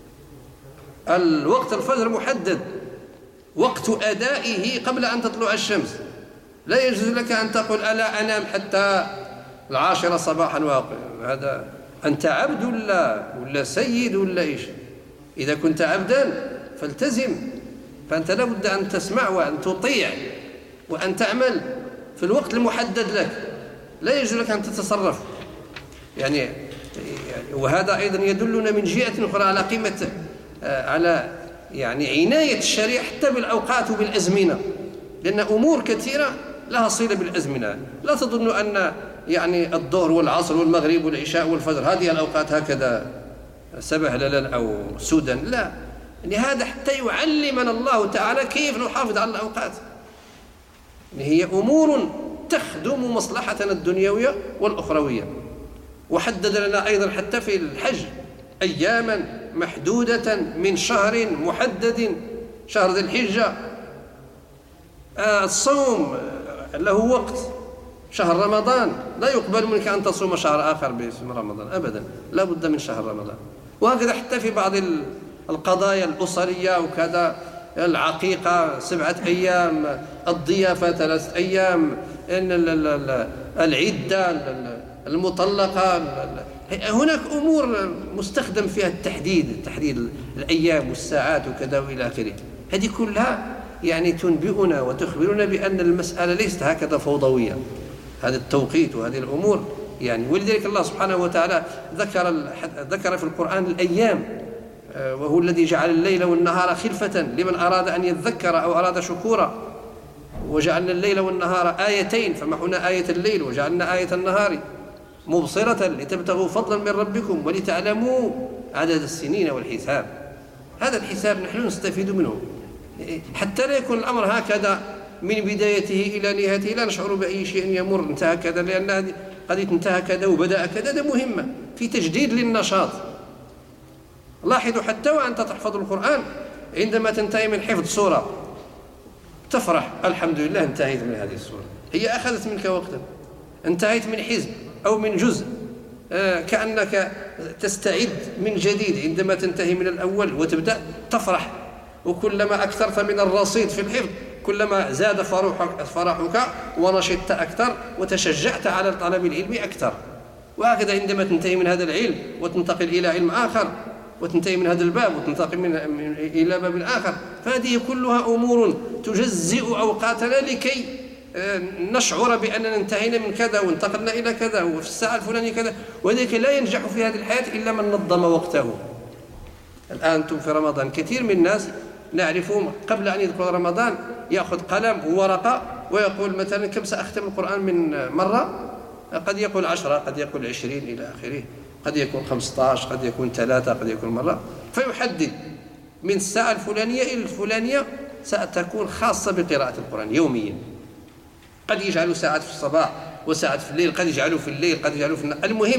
الوقت الفجر محدد، وقت أدائه قبل أن تطلع الشمس. لا يجوز لك أن تقول ألا أنام حتى 10 صباحا، هذا أنت عبد ولا سيد ولا إيش؟ إذا كنت عبدا فالتزم، فأنت لا بد أن تسمع وأن تطيع وأن تعمل في الوقت المحدد لك، لا يجوز لك أن تتصرف يعني. وهذا أيضا يدلنا من جهة أخرى على قيمة على يعني عناية الشريعة حتى بالأوقات وبالأزمنة، لأن أمور كثيرة لها صلة بالأزمنة. لا تظن أن يعني الظهر والعصر والمغرب والعشاء والفجر هذه الأوقات هكذا سبهللا أو سودا، لا، لهذا حتى يعلمنا الله تعالى كيف نحافظ على الأوقات. هي أمور تخدم مصلحتنا الدنيوية والأخروية. وحدد لنا أيضا حتى في الحج أياما محدودة من شهر محدد، شهر ذي الحجة. الصوم له وقت، شهر رمضان لا يقبل منك أن تصوم شهر آخر باسم رمضان أبدا، لا بد من شهر رمضان. وهكذا حتى في بعض القضايا الأسرية وكذا، العقيقة 7 أيام، الضيافة 3 أيام، العدة، المطلقة، هناك أمور مستخدم فيها تحديد الأيام والساعات وكذا وإلى آخره. هذه كلها يعني تنبئنا وتخبرنا بأن المسألة ليست هكذا فوضوية، هذا التوقيت وهذه الأمور يعني. ولذلك الله سبحانه وتعالى ذكر في القرآن الأيام، وهو الذي جعل الليل والنهار خلفة لمن أراد أن يذكر أو أراد شكورا. وجعلنا الليل والنهار آيتين، فمحونا آية الليل وجعلنا آية النهار مبصرة لتبتغوا فضلا من ربكم ولتعلموا عدد السنين والحساب. هذا الحساب نحن نستفيد منه حتى لا يكون الأمر هكذا من بدايته إلى نهايته، لا نشعر بأي شيء يمر انتهى كذا، لأن هذه قضية انتهى كذا وبدأ كذا ده مهمة في تجديد للنشاط. لاحظوا حتى وأنت تحفظ القرآن عندما تنتهي من حفظ سورة تفرح، الحمد لله انتهيت من هذه السورة، هي أخذت منك وقتا، انتهيت من حزب أو من جزء، كأنك تستعد من جديد عندما تنتهي من الأول وتبدأ تفرح وكلما أكثرت من الرصيد في الحفظ كلما زاد فرحك ونشطت أكثر وتشجعت على طلب العلم أكثر. وهكذا عندما تنتهي من هذا العلم وتنتقل إلى علم آخر، وتنتهي من هذا الباب وتنتقل إلى باب آخر، فهذه كلها أمور تجزئ أوقاتنا لكي نشعر بأننا انتهينا من كذا وانتقلنا إلى كذا وفي الساعة الفلانية كذا. وذلك لا ينجح في هذه الحياة إلا من نظم وقته. الآن أنتم في رمضان كثير من الناس نعرفهم قبل أن يدخل رمضان يأخذ قلم وورقة ويقول مثلا كم سأختم القرآن من مرة، قد يقول 10، قد يقول 20 إلى آخره، قد يكون 15، قد يكون 3، قد يكون مرة، فيحدد من الساعة الفلانية إلى الفلانية ستكون خاصة بقراءة القرآن يوميا. قد يجعل ساعات في الصباح وساعات في الليل، قد يجعله في الليل، قد يجعله في النهار، المهم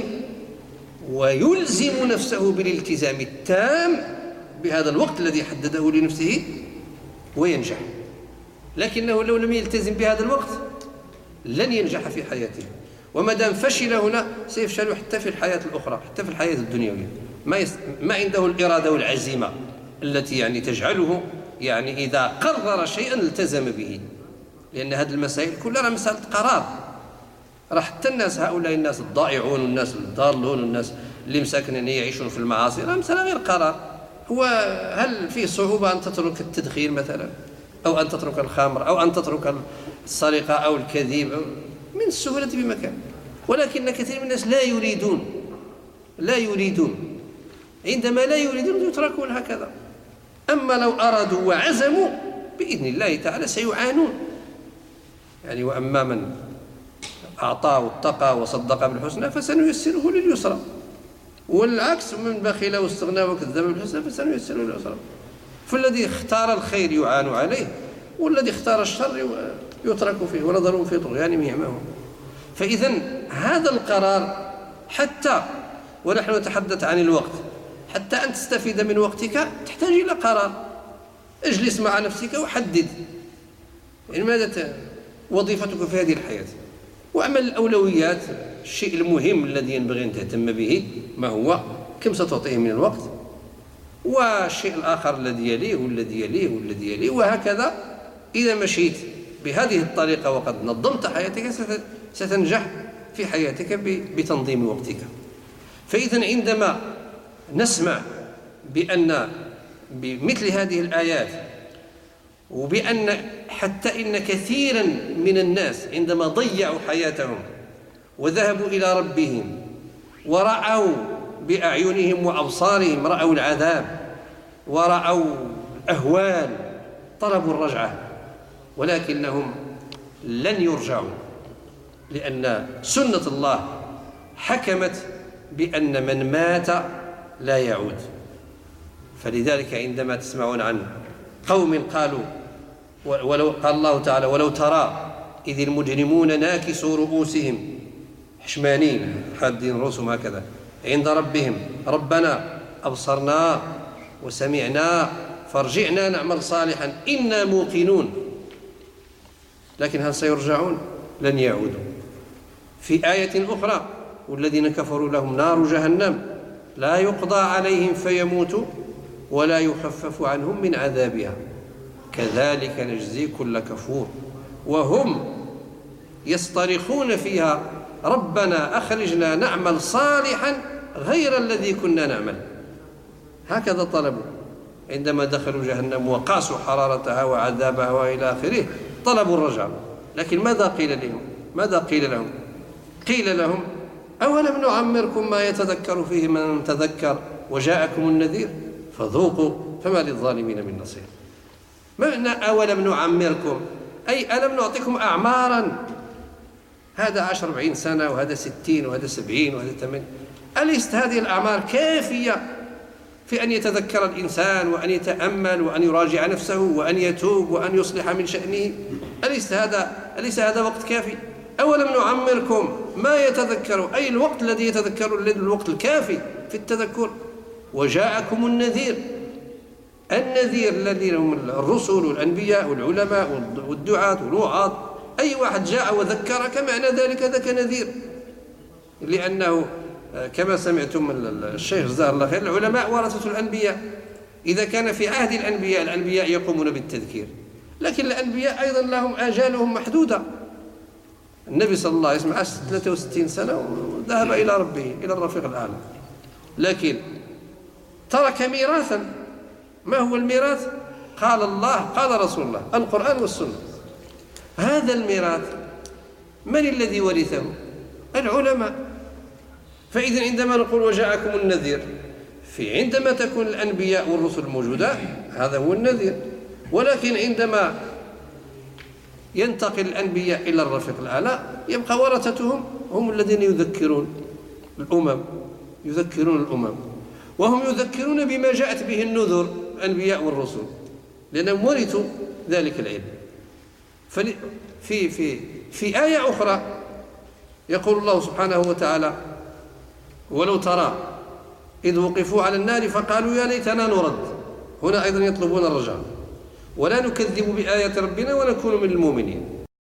ويلزم نفسه بالالتزام التام بهذا الوقت الذي حدده لنفسه وينجح. لكنه لو لم يلتزم بهذا الوقت لن ينجح في حياته، وما دام فشل هنا سيفشل حتى في الحياة الأخرى، حتى في الحياة الدنيوية. ما عنده الإرادة والعزيمة التي يعني تجعله يعني إذا قرر شيئا التزم به. لأن هذه المسائل كلها مسألة قرار. راح حتى الناس هؤلاء الناس الضائعون والناس الضالون والناس اللي مساكنين يعيشون في المعاصي، راه مسألة غير قرار. هو هل فيه صعوبة أن تترك التدخين مثلا، أو أن تترك الخمر، أو أن تترك السرقة أو الكذب؟ من السهولة بمكان. ولكن كثير من الناس لا يريدون. عندما لا يريدون يتركون هكذا. أما لو أرادوا وعزموا بإذن الله تعالى سيعانون. يعني وأما من أعطى واتقى وصدق بالحسنى فسنيسره لليسرى، والعكس من بخل واستغنى وكذب بالحسنى فسنيسره لليسرى. فالذي اختار الخير يعان عليه، والذي اختار الشر يترك فيه ونظروا في طغيانهم يعمهون. فإذا هذا القرار، حتى ونحن نتحدث عن الوقت، حتى أن تستفيد من وقتك تحتاج إلى قرار. اجلس مع نفسك وحدد يعني ماذا وظيفتك في هذه الحياة، وأما الأولويات، الشيء المهم الذي ينبغي أن تهتم به ما هو، كم ستعطيه من الوقت، والشيء الآخر الذي يليه والذي يليه والذي يليه، وهكذا. إذا مشيت بهذه الطريقة وقد نظمت حياتك ستنجح في حياتك بتنظيم وقتك. فإذا عندما نسمع بأن بمثل هذه الآيات، وبأن حتى إن كثيرا من الناس عندما ضيعوا حياتهم وذهبوا إلى ربهم ورأوا بأعينهم وأبصارهم، رأوا العذاب ورأوا الأهوال، طلبوا الرجعة، ولكنهم لن يرجعوا، لأن سنة الله حكمت بأن من مات لا يعود. فلذلك عندما تسمعون عن قوم قالوا، ولو قال الله تعالى: ولو ترى إذ المجرمون ناكسوا رؤوسهم، حشمانين حادين رؤوسهم هكذا عند ربهم: ربنا أبصرنا وسمعنا فارجعنا نعمل صالحا إنا موقنون. لكن هل سيرجعون؟ لن يعودوا. في آية أخرى: والذين كفروا لهم نار جهنم لا يقضى عليهم فيموتوا ولا يخفف عنهم من عذابها كذلك نجزي كل كفور وهم يصطرخون فيها ربنا أخرجنا نعمل صالحا غير الذي كنا نعمل. هكذا طلبوا عندما دخلوا جهنم وقاسوا حرارتها وعذابها وإلى آخره، طلبوا الرجعة. لكن ماذا قيل لهم؟ قيل لهم: أولم نعمركم ما يتذكر فيه من تذكر وجاءكم النذير فذوقوا فما للظالمين من نصير. معنى أولم نعمركم أي ألم نعطيكم أعمارا، هذا 40 سنة وهذا 60 وهذا 70 وهذا 80، أليست هذه الأعمار كافية في أن يتذكر الإنسان وأن يتأمل وأن يراجع نفسه وأن يتوب وأن يصلح من شأنه؟ أليس هذا وقت كافي؟ أولم نعمركم ما يتذكر، أي الوقت الذي يتذكر، الوقت الكافي في التذكر. وجاءكم النذير الذين هم الرسل والأنبياء والعلماء والدعاة والوعاظ، أي واحد جاء وذكرك معنى ذلك ذاك نذير. لأنه كما سمعتم الشيخ جزاه الله خير: العلماء ورثة الأنبياء، إذا كان في عهد الأنبياء يقومون بالتذكير، لكن الأنبياء أيضا لهم آجالهم محدودة. النبي صلى الله عليه وسلم عاش 63 سنة وذهب إلى ربه، إلى الرفيق الأعلى، لكن ترك ميراثا. ما هو الميراث؟ قال الله قال رسول الله، القرآن والسنة. هذا الميراث من الذي ورثه؟ العلماء. فإذا عندما نقول وجاءكم النذير، عندما تكون الأنبياء والرسل موجودة هذا هو النذير، ولكن عندما ينتقل الأنبياء إلى الرفيق الأعلى يبقى ورثتهم هم الذين يذكرون الأمم، وهم يذكرون بما جاءت به النذر الأنبياء والرسل، لأنهم ورثوا ذلك العلم. في آية أخرى يقول الله سبحانه وتعالى: ولو ترى إذ وقفوا على النار فقالوا يا ليتنا نرد. هنا أيضا يطلبون الرجاء: ولا نكذب بآيات ربنا ونكون من المؤمنين.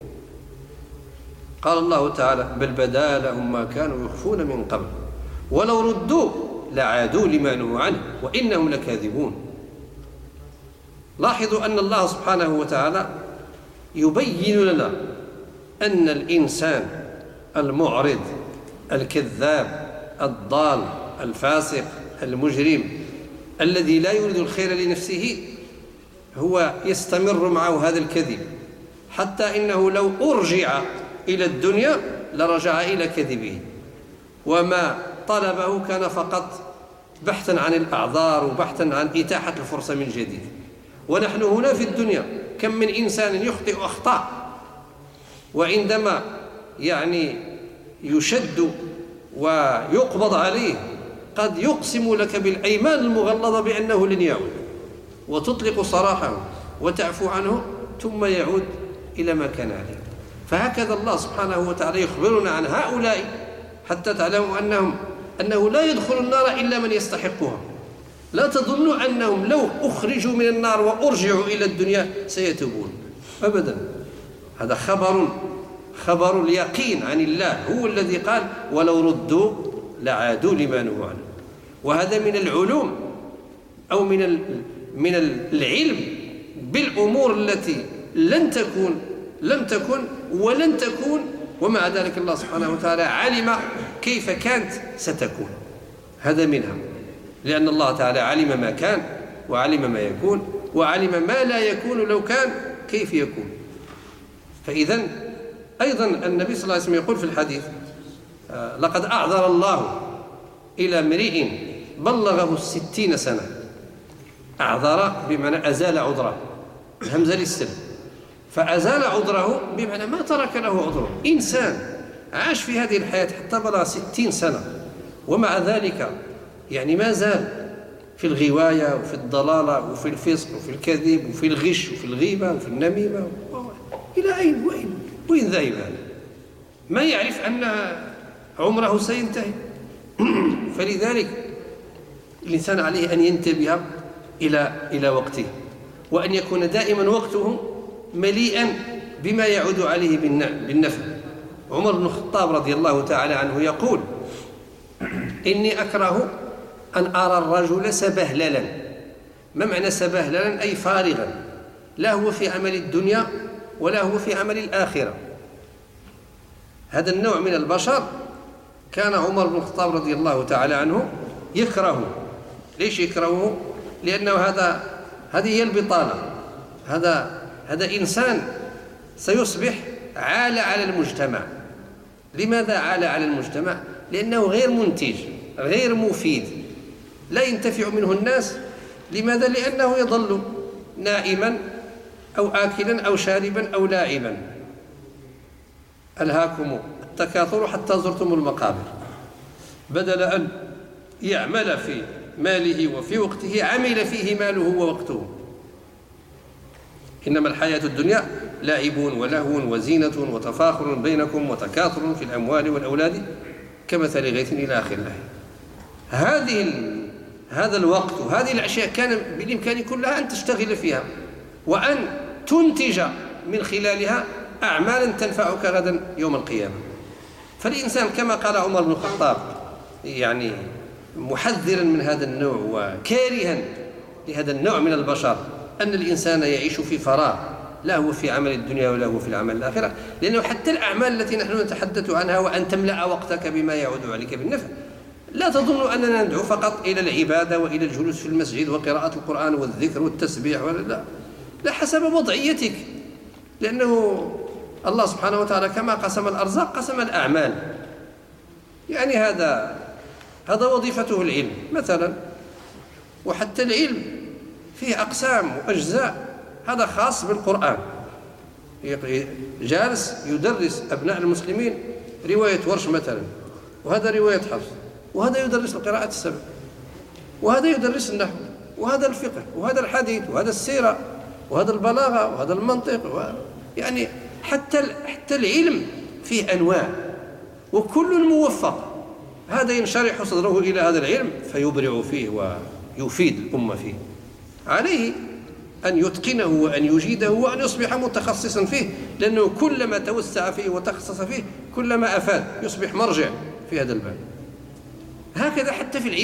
قال الله تعالى: بل بدا لهم ما كانوا يخفون من قبل ولو ردوا لعادوا لما نهوا عنه وإنهم لكاذبون. لاحظوا أن الله سبحانه وتعالى يبين لنا أن الإنسان المعرض الكذاب الضال الفاسق المجرم الذي لا يريد الخير لنفسه هو يستمر معه هذا الكذب، حتى إنه لو أرجع إلى الدنيا لرجع إلى كذبه، وما طلبه كان فقط بحثا عن الأعذار وبحثا عن إتاحة الفرصة من جديد. ونحن هنا في الدنيا كم من إنسان يخطئ أخطاء، وعندما يشد ويقبض عليه قد يقسم لك بالأيمان المغلظة بأنه لن يعود، وتطلق سراحه وتعفو عنه ثم يعود إلى ما كان عليه. فهكذا الله سبحانه وتعالى يخبرنا عن هؤلاء حتى تعلموا أنه لا يدخل النار إلا من يستحقها. لا تظنوا أنهم لو أخرجوا من النار وأرجعوا إلى الدنيا سيتوبون، أبدا. هذا خبر اليقين عن الله، هو الذي قال ولو ردوا لعادوا لما نهوا عنه. وهذا من العلوم أو من العلم بالأمور التي لم تكن ولن تكون، ومع ذلك الله سبحانه وتعالى علم كيف كانت ستكون. هذا منها، لأن الله تعالى علم ما كان وعلم ما يكون وعلم ما لا يكون لو كان كيف يكون. فإذا أيضا النبي صلى الله عليه وسلم يقول في الحديث: لقد أعذر الله إلى امرئ بلغه 60 سنة. أعذر بمعنى أزال عذره، همزة للسلم، فأزال عذره بمعنى ما ترك له عذره. إنسان عاش في هذه الحياة حتى بلغ 60 سنة ومع ذلك ما زال في الغواية وفي الضلالة وفي الفسق وفي الكذب وفي الغش وفي الغيبة وفي النميمة. إلى أين وين ذاهب هذا؟ ما يعرف أن عمره سينتهي. فلذلك الإنسان عليه أن ينتبه إلى وقته، وأن يكون دائما وقته مليئا بما يعود عليه بالنفع. عمر بن الخطاب رضي الله تعالى عنه يقول: إني أكره أن أرى الرجل سبهللا. ما معنى سبهللا؟ أي فارغا، لا هو في عمل الدنيا ولا هو في عمل الآخرة. هذا النوع من البشر كان عمر بن الخطاب رضي الله تعالى عنه يكرهه. ليش يكرهه؟ لأنه هذه هي البطالة. هذا إنسان سيصبح عالة على المجتمع. لماذا عالة على المجتمع؟ لأنه غير منتج، غير مفيد، لا ينتفع منه الناس. لماذا؟ لأنه يظل نائما أو آكلا أو شاربا أو لاعبا. ألهاكم التكاثر حتى زرتم المقابر. بدل أن يعمل في ماله وفي وقته عمل فيه ماله ووقته. إنما الحياة الدنيا لعب ولهو وزينة وتفاخر بينكم وتكاثر في الأموال والأولاد كمثل غيث إلى آخر الآية. هذا الوقت وهذه الأشياء كان بالإمكان كلها أن تشتغل فيها وأن تنتج من خلالها أعمالا تنفعك غدا يوم القيامة. فالإنسان كما قال عمر بن الخطاب محذرا من هذا النوع وكارها لهذا النوع من البشر أن الإنسان يعيش في فراغ، لا هو في عمل الدنيا ولا هو في العمل الآخرة، لأنه حتى الأعمال التي نحن نتحدث عنها وأن تملأ وقتك بما يعود عليك بالنفع، لا تظن أننا ندعو فقط إلى العبادة وإلى الجلوس في المسجد وقراءة القرآن والذكر والتسبيح، لا حسب وضعيتك، لأنه الله سبحانه وتعالى كما قسم الأرزاق قسم الأعمال. يعني هذا وظيفته العلم مثلا، وحتى العلم فيه أقسام وأجزاء، هذا خاص بالقرآن، جالس يدرس أبناء المسلمين رواية ورش مثلا، وهذا رواية حفص، وهذا يدرس القراءة السبع، وهذا يدرس النحو، وهذا الفقه، وهذا الحديث، وهذا السيرة، وهذا البلاغة، وهذا المنطق، يعني حتى العلم فيه أنواع، وكل موفق. هذا ينشرح صدره إلى هذا العلم فيبرع فيه ويفيد الأمة فيه، عليه أن يتقنه وأن يجيده وأن يصبح متخصصا فيه، لأنه كلما توسع فيه وتخصص فيه كلما أفاد، يصبح مرجع في هذا الباب. هكذا حتى في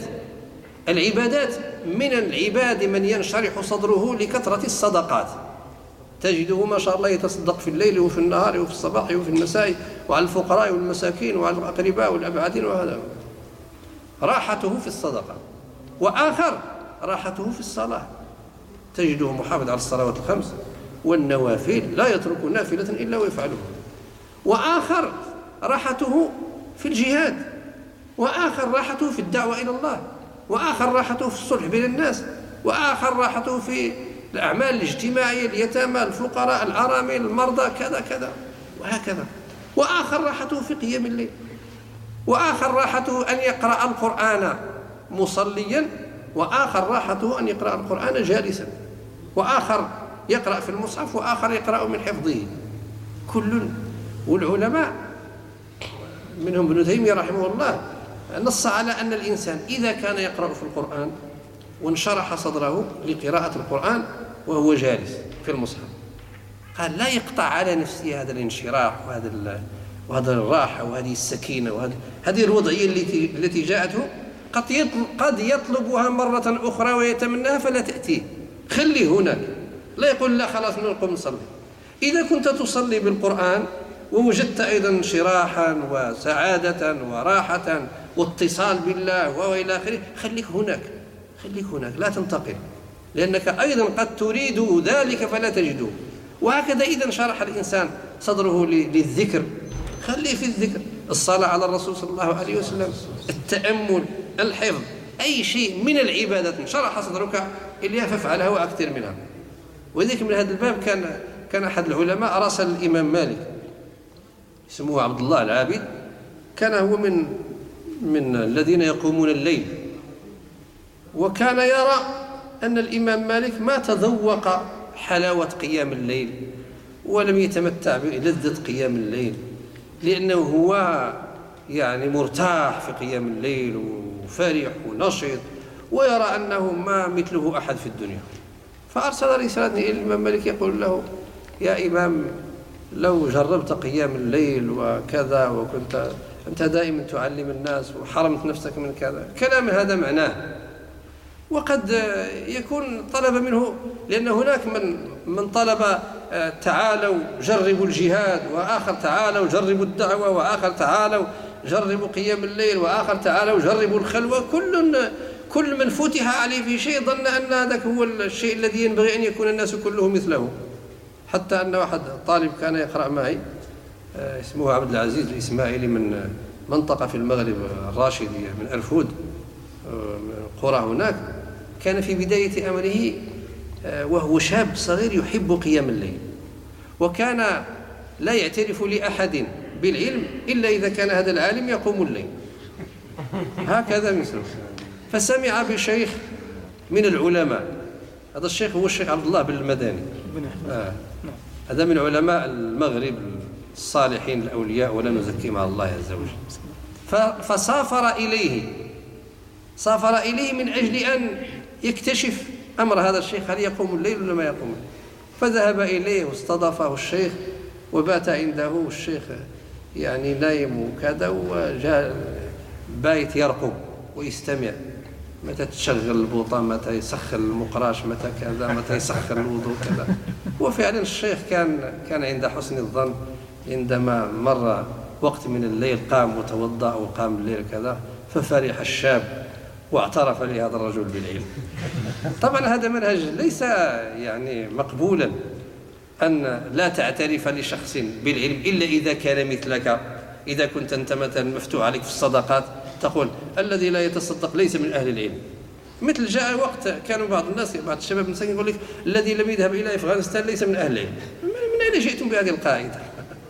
العبادات من العباد من ينشرح صدره لكثرة الصدقات، تجده ما شاء الله يتصدق في الليل وفي النهار وفي الصباح وفي المساء، وعلى الفقراء والمساكين وعلى الأقرباء والأبعدين، وهذا راحته في الصدقة. وآخر راحته في الصلاة، تجده محافظ على الصلوات الخمس والنوافل، لا يترك نافلة إلا ويفعلها. وآخر راحته في الجهاد، وآخر راحته في الدعوة إلى الله، وآخر راحته في الصلح بين الناس، وآخر راحته في الأعمال الاجتماعية، اليتامى، الفقراء، الأرامل، المرضى، كذا كذا وهكذا. وآخر راحته في قيام الليل، وآخر راحته أن يقرأ القرآن مصليا، وآخر راحته أن يقرأ القرآن جالسا، وآخر يقرأ في المصحف، وآخر يقرأ من حفظه، كل. والعلماء منهم ابن تيمية رحمه الله نص على أن الإنسان إذا كان يقرأ في القرآن وانشرح صدره لقراءة القرآن وهو جالس في المصحف، قال لا يقطع على نفسه هذا الانشراح وهذا الراحة وهذه السكينة وهذه الوضعية التي جاءته، قد يطلبها مرة أخرى ويتمناها فلا تأتيه. خليه هناك، لا يقول لا خلاص نقوم نصلي. إذا كنت تصلي بالقرآن ووجدت أيضا انشراحا وسعادة وراحة واتصال بالله وإلى آخره، خليك هناك لا تنتقل، لأنك أيضا قد تريد ذلك فلا تجده. وهكذا إذا شرح الإنسان صدره للذكر، خليه في الذكر، الصلاة على الرسول صلى الله عليه وسلم، التأمل، الحفظ، أي شيء من العبادات شرح صدرك إليها فافعلها وأكثر منها. وذلك من هذا الباب كان أحد العلماء راسل الإمام مالك، اسمه عبد الله العابد، كان هو من الذين يقومون الليل، وكان يرى أن الإمام مالك ما تذوق حلاوة قيام الليل ولم يتمتع بلذة قيام الليل، لأنه هو يعني مرتاح في قيام الليل وفرح ونشط، ويرى أنه ما مثله أحد في الدنيا. فأرسل رسالة إلى الإمام مالك يقول له: يا إمام، لو جربت قيام الليل وكذا، وكنت أنت دائما تعلم الناس وحرمت نفسك من كذا، كلام هذا معناه. وقد يكون طلب منه، لأن هناك من طلب تعالوا جربوا الجهاد، وآخر تعالوا جربوا الدعوة، وآخر تعالوا جربوا قيام الليل، وآخر تعالوا جربوا الخلوة. كل من فتح عليه في شيء ظن أن هذا هو الشيء الذي ينبغي أن يكون الناس كلهم مثله. حتى أن واحد طالب كان يقرأ معي اسمه عبد العزيز الإسماعيلي من منطقة في المغرب الراشدية من أرفود، قرى هناك، كان في بداية أمره وهو شاب صغير يحب قيام الليل، وكان لا يعترف لأحد بالعلم إلا إذا كان هذا العالم يقوم الليل، هكذا مثله. فسمع بشيخ من العلماء، هذا الشيخ هو الشيخ عبد الله بن المداني، هذا من علماء المغرب الصالحين الأولياء، ولا نزكي مع الله عز وجل. فسافر إليه من أجل أن يكتشف أمر هذا الشيخ، هل يقوم الليل ولا ما يقوم الليل. فذهب إليه واستضافه الشيخ وبات عنده، الشيخ يعني نايم وكذا، وجاء بايت يرقب ويستمع. متى تشغل البوطة، متى يسخن المقراش، متى كذا، متى يسخن الوضوء كذا. وفعلا الشيخ كان عند حسن الظن. عندما مر وقت من الليل قام وتوضأ وقام الليل كذا، ففرح الشاب واعترف لهذا الرجل بالعلم. طبعا هذا منهج ليس يعني مقبولا، أن لا تعترف لشخص بالعلم إلا إذا كان مثلك. إذا كنت أنت مثلا مفتوح عليك في الصدقات تقول الذي لا يتصدق ليس من أهل العلم. مثل جاء وقت كانوا بعض الناس، بعض الشباب المساكين يقول لك الذي لم يذهب إلى أفغانستان ليس من أهل العلم. من أين جئتم بهذه القاعدة؟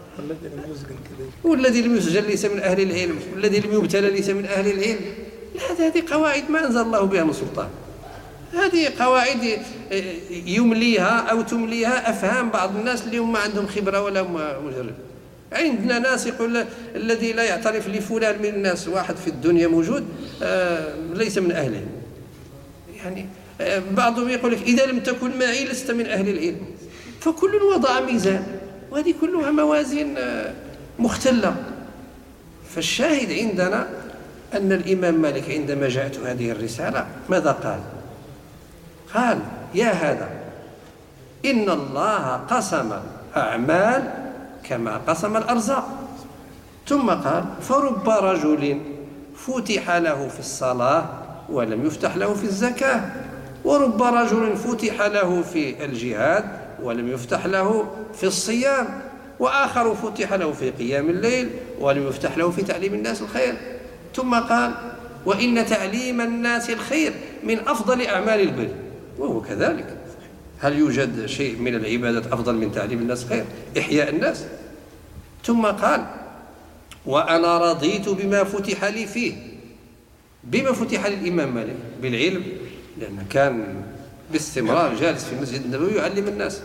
والذي لم يسجن ليس من أهل العلم، والذي لم يبتلى ليس من أهل العلم. هذه قواعد ما أنزل الله بها من سلطان. هذه قواعد يمليها أو تمليها أفهام بعض الناس اللي هم ما عندهم خبرة ولا مجرد. عندنا ناس يقول الذي لا يعترف لفلان من الناس، واحد في الدنيا موجود ليس من أهله. يعني بعضهم يقول لك إذا لم تكن معي لست من أهل العلم. فكل وضع ميزان، وهذه كلها موازين مختلة. فالشاهد عندنا أن الإمام مالك عندما جاءته هذه الرسالة ماذا قال؟ قال يا هذا إن الله قسم الأعمال كما قسم الأرزاق. ثم قال فرب رجل فتح له في الصلاة ولم يفتح له في الزكاة، ورب رجل فتح له في الجهاد ولم يفتح له في الصيام، وآخر فتح له في قيام الليل ولم يفتح له في تعليم الناس الخير. ثم قال وإن تعليم الناس الخير من أفضل أعمال البر. وهو كذلك. هل يوجد شيء من العبادات أفضل من تعليم الناس الخير؟ إحياء الناس. ثم قال وأنا رضيت بما فتح لي فيه. بما فتح للإمام مالك؟ بالعلم، لأنه كان باستمرار جالس في المسجد النبوي يعلم الناس.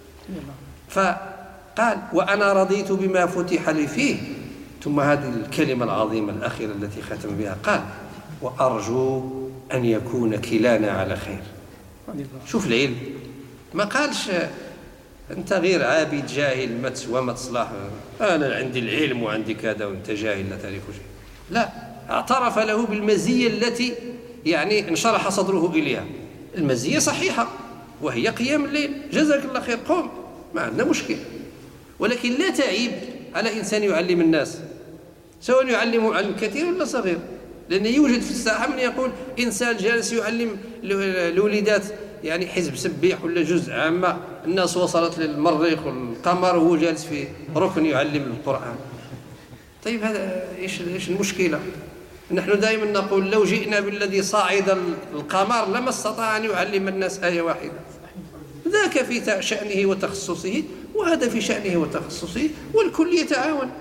فقال وأنا رضيت بما فتح لي فيه. ثم هذه الكلمة العظيمة الأخيرة التي ختم بها قال وأرجو أن يكون كلانا على خير. شوف العلم، ما قالش أنت غير عابد جاهل ما تسوى ما تصلح، أنا عندي العلم وعندي كذا وأنت جاهل لا تعرف شيء. لا، اعترف له بالمزية التي يعني انشرح صدره إليها. المزية صحيحة وهي قيام الليل، جزاك الله خير، قوم، ما عندنا مشكل. ولكن لا تعيب على إنسان يعلم الناس، سواء يعلمه علم كثير ولا صغير. لأن يوجد في الساحة من يقول إنسان جالس يعلم الوليدات يعني حزب سبيح ولا جزء عامة، الناس وصلت للمريخ والقمر وهو جالس في ركن يعلم القرآن. طيب هذا إيش المشكلة؟ نحن دائما نقول لو جئنا بالذي صاعد القمر لما استطاع أن يعلم الناس آية واحدة. ذاك في شأنه وتخصصه وهذا في شأنه وتخصصه، والكل يتعاون.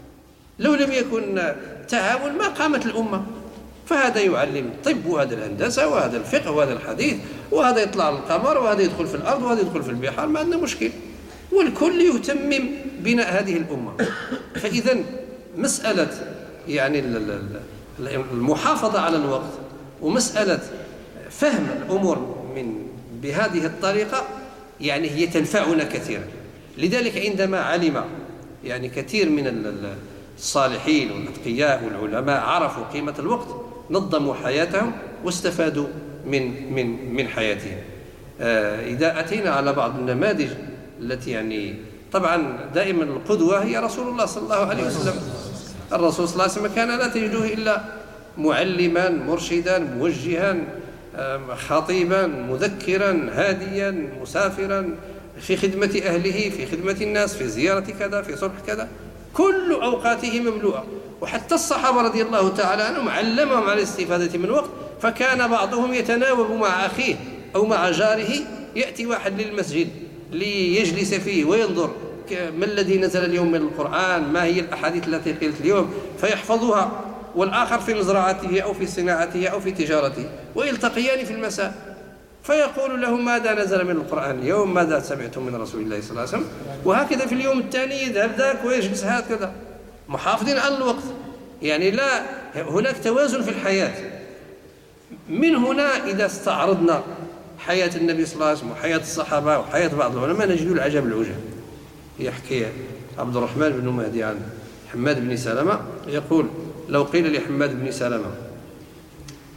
لو لم يكن تعاون ما قامت الأمة. فهذا يعلم الطب وهذا الهندسة وهذا الفقه وهذا الحديث، وهذا يطلع للقمر وهذا يدخل في الأرض وهذا يدخل في البحار، ما عندنا مشكل، والكل يتمم بناء هذه الأمة. فإذا مسألة يعني المحافظة على الوقت ومسألة فهم الأمور بهذه الطريقة يعني هي تنفعنا كثيرا. لذلك عندما علم يعني كثير من الصالحين والأتقياء والعلماء عرفوا قيمة الوقت، نظموا حياتهم واستفادوا من حياتهم. إذا أتينا على بعض النماذج التي يعني طبعا دائما القدوة هي رسول الله صلى الله عليه وسلم. الرسول صلى الله عليه وسلم كان لا تجده إلا معلما مرشدا موجها خطيبا مذكرا هاديا مسافرا في خدمة أهله في خدمة الناس في زيارة كذا في صلح كذا، كل أوقاته مملوءة. وحتى الصحابة رضي الله تعالى عنهم علمهم على الاستفادة من الوقت، فكان بعضهم يتناوب مع أخيه أو مع جاره، يأتي واحد للمسجد ليجلس فيه وينظر ما الذي نزل اليوم من القرآن، ما هي الأحاديث التي قيلت اليوم، فيحفظها، والآخر في مزرعته أو في صناعته أو في تجارته، ويلتقيان في المساء فيقول له ماذا نزل من القرآن اليوم، ماذا سمعتم من رسول الله صلى الله عليه وسلم، وهكذا في اليوم الثاني يذهب ذاك ويجلس هكذا، محافظين على الوقت. يعني لا، هناك توازن في الحياة. من هنا إذا استعرضنا حياة النبي صلى الله عليه وسلم وحياة الصحابة وحياة بعض العلماء نجد العجب العجب. يحكي عبد الرحمن بن مهدي عن حماد بن سلمة، يقول لو قيل لحماد بن سلمة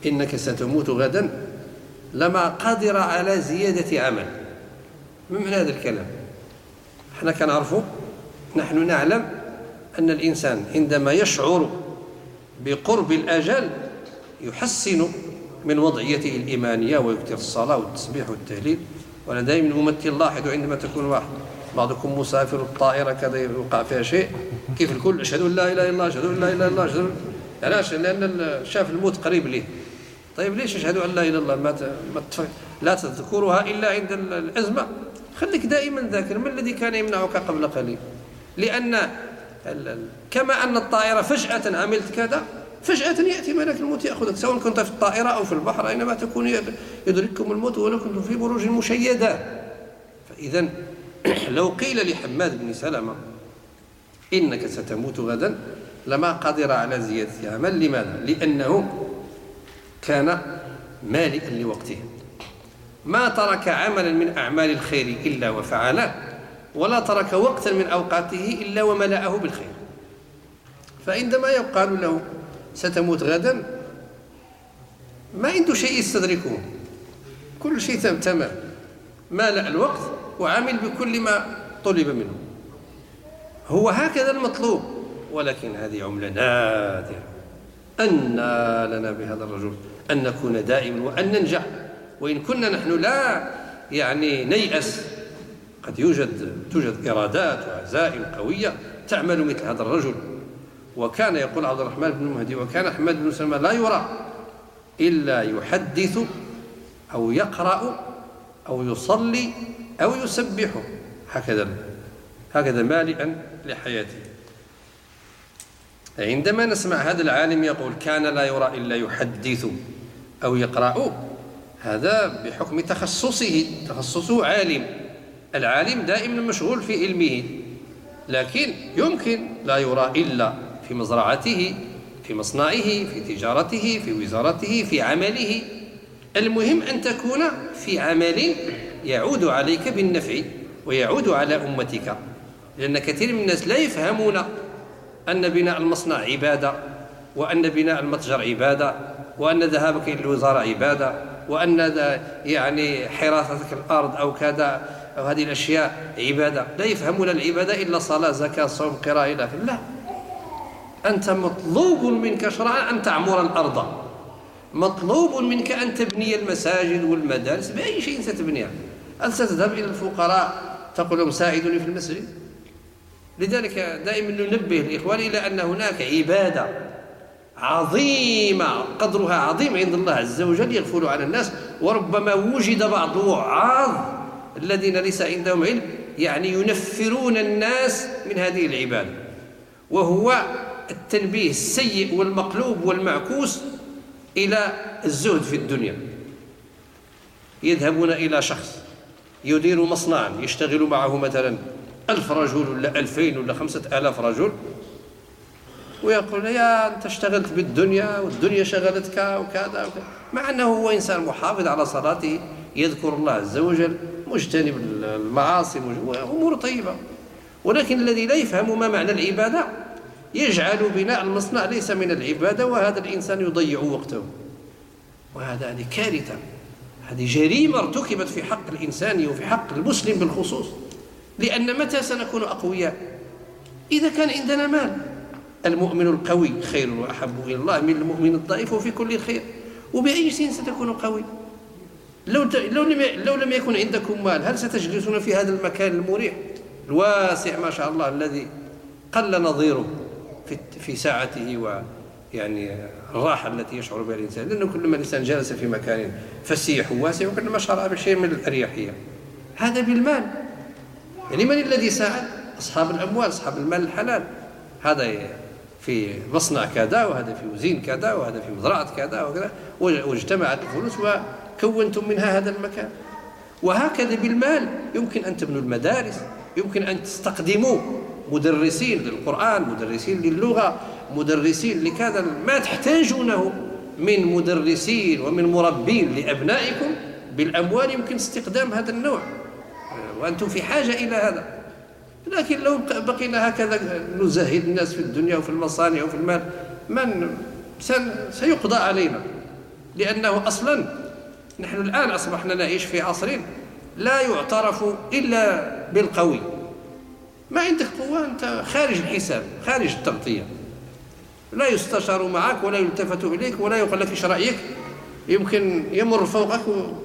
إنك ستموت غدا لما قادر على زيادة عمل. ما معنى هذا الكلام؟ احنا كنعرفوا، نحن نعلم أن الإنسان عندما يشعر بقرب الأجل يحسن من وضعيته الإيمانية ويكثر الصلاة والتسبيح والتهليل. وأنا دائما أمثل، لاحظوا عندما تكون بعضكم مسافر الطائرة كذا يوقع فيها شيء، كيف الكل أشهد أن لا إله إلا الله، أشهد أن لا إله إلا الله، علاش؟ لأن شاف الموت قريب ليه. طيب ليش أشهد أن لا إله إلا الله لا تذكرها إلا عند الأزمة؟ خليك دائما ذاكر ما الذي كان يمنعك قبل قليل. لأن كما أن الطائرة فجأة عملت كذا، فجأة يأتي ملك الموت يأخذك، سواء كنت في الطائرة أو في البحر، أينما تكون يدرككم الموت ولو كنتم في بروج مشيدة. فإذا لو قيل لحماد بن سلمة إنك ستموت غدا لما قدر على زيادة عمل. لماذا؟ لأنه كان مالئا لوقته، ما ترك عملا من أعمال الخير إلا وفعله، ولا ترك وقتا من أوقاته إلا وملأه بالخير. فعندما يقال له ستموت غدا ما عنده شيء يستدركه، كل شيء تمام، مالأ الوقت وعمل بكل ما طلب منه. هو هكذا المطلوب، ولكن هذه عملة نادرة. أن لنا بهذا الرجل أن نكون دائما وأن ننجح، وإن كنا نحن لا نيأس، قد توجد إرادات وعزائم قوية تعمل مثل هذا الرجل. وكان يقول عبد الرحمن بن مهدي وكان حماد بن سلمة لا يرى إلا يحدث أو يقرأ أو يصلي أو يسبح، هكذا مالئا لحياته. عندما نسمع هذا العالم يقول كان لا يرى إلا يحدث أو يقرأ، هذا بحكم تخصصه عالم. العالم دائما مشغول في علمه، لكن يمكن لا يرى إلا في مزرعته، في مصنعه، في تجارته، في وزارته، في عمله. المهم أن تكون في عمل يعود عليك بالنفع ويعود على أمتك، لأن كثير من الناس لا يفهمون أن بناء المصنع عبادة، وأن بناء المتجر عبادة، وأن ذهابك إلى الوزارة عبادة، وأن حراستك الأرض أو كذا أو هذه الأشياء عبادة. لا يفهمون العبادة إلا صلاة، زكاة، صوم، قراءة إلى آخره. لا، أنت مطلوب منك شرعا أن تعمر الأرض، مطلوب منك أن تبني المساجد والمدارس بأي شيء ستبنيها. هل ستذهب إلى الفقراء تقول لهم ساعدوني في المسجد؟ لذلك دائما ننبه الإخوان إلى أن هناك عبادة عظيمة قدرها عظيم عند الله عز وجل يغفل على الناس، وربما وجد بعض الوعاظ الذين ليس عندهم علم ينفرون الناس من هذه العبادة، وهو التنبيه السيء والمقلوب والمعكوس إلى الزهد في الدنيا. يذهبون إلى شخص يدير مصنعا يشتغل معه مثلا 1000 رجل ولا 2000 ولا 5000 رجل، ويقول يا أنت اشتغلت بالدنيا والدنيا شغلتك وكذا، مع أنه هو إنسان محافظ على صلاته، يذكر الله عز وجل، مجتنب المعاصي، أمور طيبة. ولكن الذي لا يفهم ما معنى العبادة يجعل بناء المصنع ليس من العبادة، وهذا الإنسان يضيع وقته. هذه كارثة، هذه جريمة ارتكبت في حق الإنسان وفي حق المسلم بالخصوص. لأن متى سنكون أقوياء؟ إذا كان عندنا مال. المؤمن القوي خير وأحب إلى الله من المؤمن الضعيف وفي كل خير. وبأي شيء ستكون قوي؟ لو لم يكن عندكم مال، هل ستجلسون في هذا المكان المريح الواسع ما شاء الله الذي قل نظيره في ساعته الراحة التي يشعر بها الإنسان؟ لأنه كلما الإنسان جلس في مكان فسيح وواسع وكلما شعر بشيء من الأريحية. هذا بالمال. من الذي ساعد؟ أصحاب الأموال، أصحاب المال الحلال. هذا في مصنع كذا، وهذا في وزين كذا، وهذا في مزرعة كذا وكذا، واجتمعت الفلوس وكونتم منها هذا المكان. وهكذا بالمال يمكن أن تبنوا المدارس، يمكن أن تستقدموا مدرسين للقرآن، مدرسين للغة، مدرسين لكذا، ما تحتاجونه من مدرسين ومن مربين لأبنائكم. بالأموال يمكن استخدام هذا النوع، وأنتم في حاجة إلى هذا. لكن لو بقينا هكذا نزهد الناس في الدنيا وفي المصانع وفي المال، سيقضى علينا. لأنه أصلا نحن الآن أصبحنا نعيش في عصر لا يعترف إلا بالقوي. ما عندك قوة أنت خارج الحساب، خارج التغطية، لا يستشار معك ولا يلتفت إليك ولا يقول لك إيش رأيك، يمكن يمر فوقك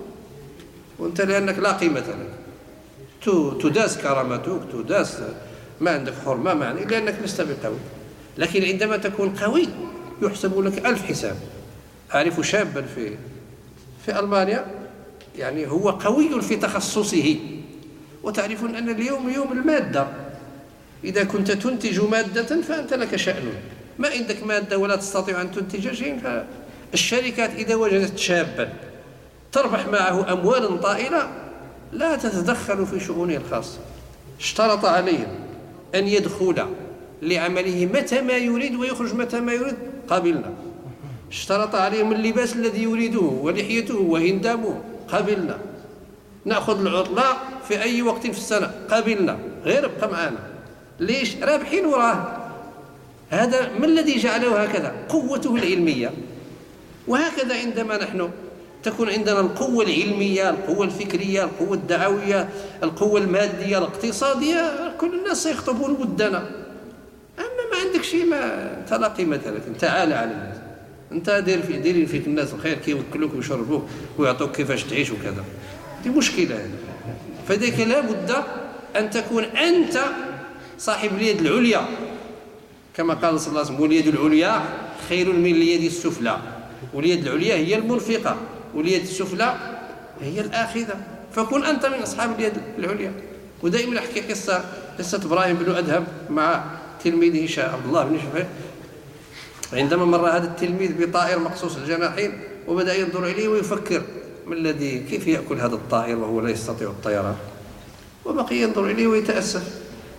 وأنت لأنك لا قيمة لك، تداس كرامتك، تداس، ما عندك حرمة، ما عندك، لأنك لست بقوي. لكن عندما تكون قوي يحسب لك 1000 حساب. أعرف شابا في ألمانيا يعني هو قوي في تخصصه، وتعرفون أن اليوم يوم المادة، إذا كنت تنتج مادة فأنت لك شأن، ما عندك مادة ولا تستطيع أن تنتج شيء، فالشركات إذا وجدت شابا تربح معه أموال طائلة لا تتدخل في شؤونه الخاصة. اشترط عليهم أن يدخل لعمله متى ما يريد ويخرج متى ما يريد، قبلنا. اشترط عليهم اللباس الذي يريده ولحيته وهندامه، قبلنا. نأخذ العطلة في أي وقت في السنة، قبلنا، غير ابقى معنا. ليش؟ رابحين وراه. هذا ما الذي جعله هكذا؟ قوته العلمية. وهكذا عندما نحن تكون عندنا القوة العلمية، القوة الفكرية، القوة الدعوية، القوة المادية، الاقتصادية، كل الناس سيخطبون ودنا. أما ما عندك شيء، ما أنت لا قيمة لك، أنت عالة على الناس، أنت دايرين فيك الناس الخير، كيوكلوك ويشربوك ويعطوك كيفاش تعيش وكذا. دي مشكلة هذه. فذلك لا بد أن تكون أنت صاحب اليد العليا، كما قال صلى الله عليه وسلم: واليد العليا خير من اليد السفلى. واليد العليا هي المنفقة، واليد السفلى هي الآخذة. فكن أنت من أصحاب اليد العليا. ودائما أحكي قصة إبراهيم بن أدهم مع تلميذه عبد الله بن شفيق، عندما مر هذا التلميذ بطائر مقصوص الجناحين وبدأ ينظر إليه ويفكر ما الذي، كيف يأكل هذا الطائر وهو لا يستطيع الطيران، وبقي ينظر إليه ويتأسف.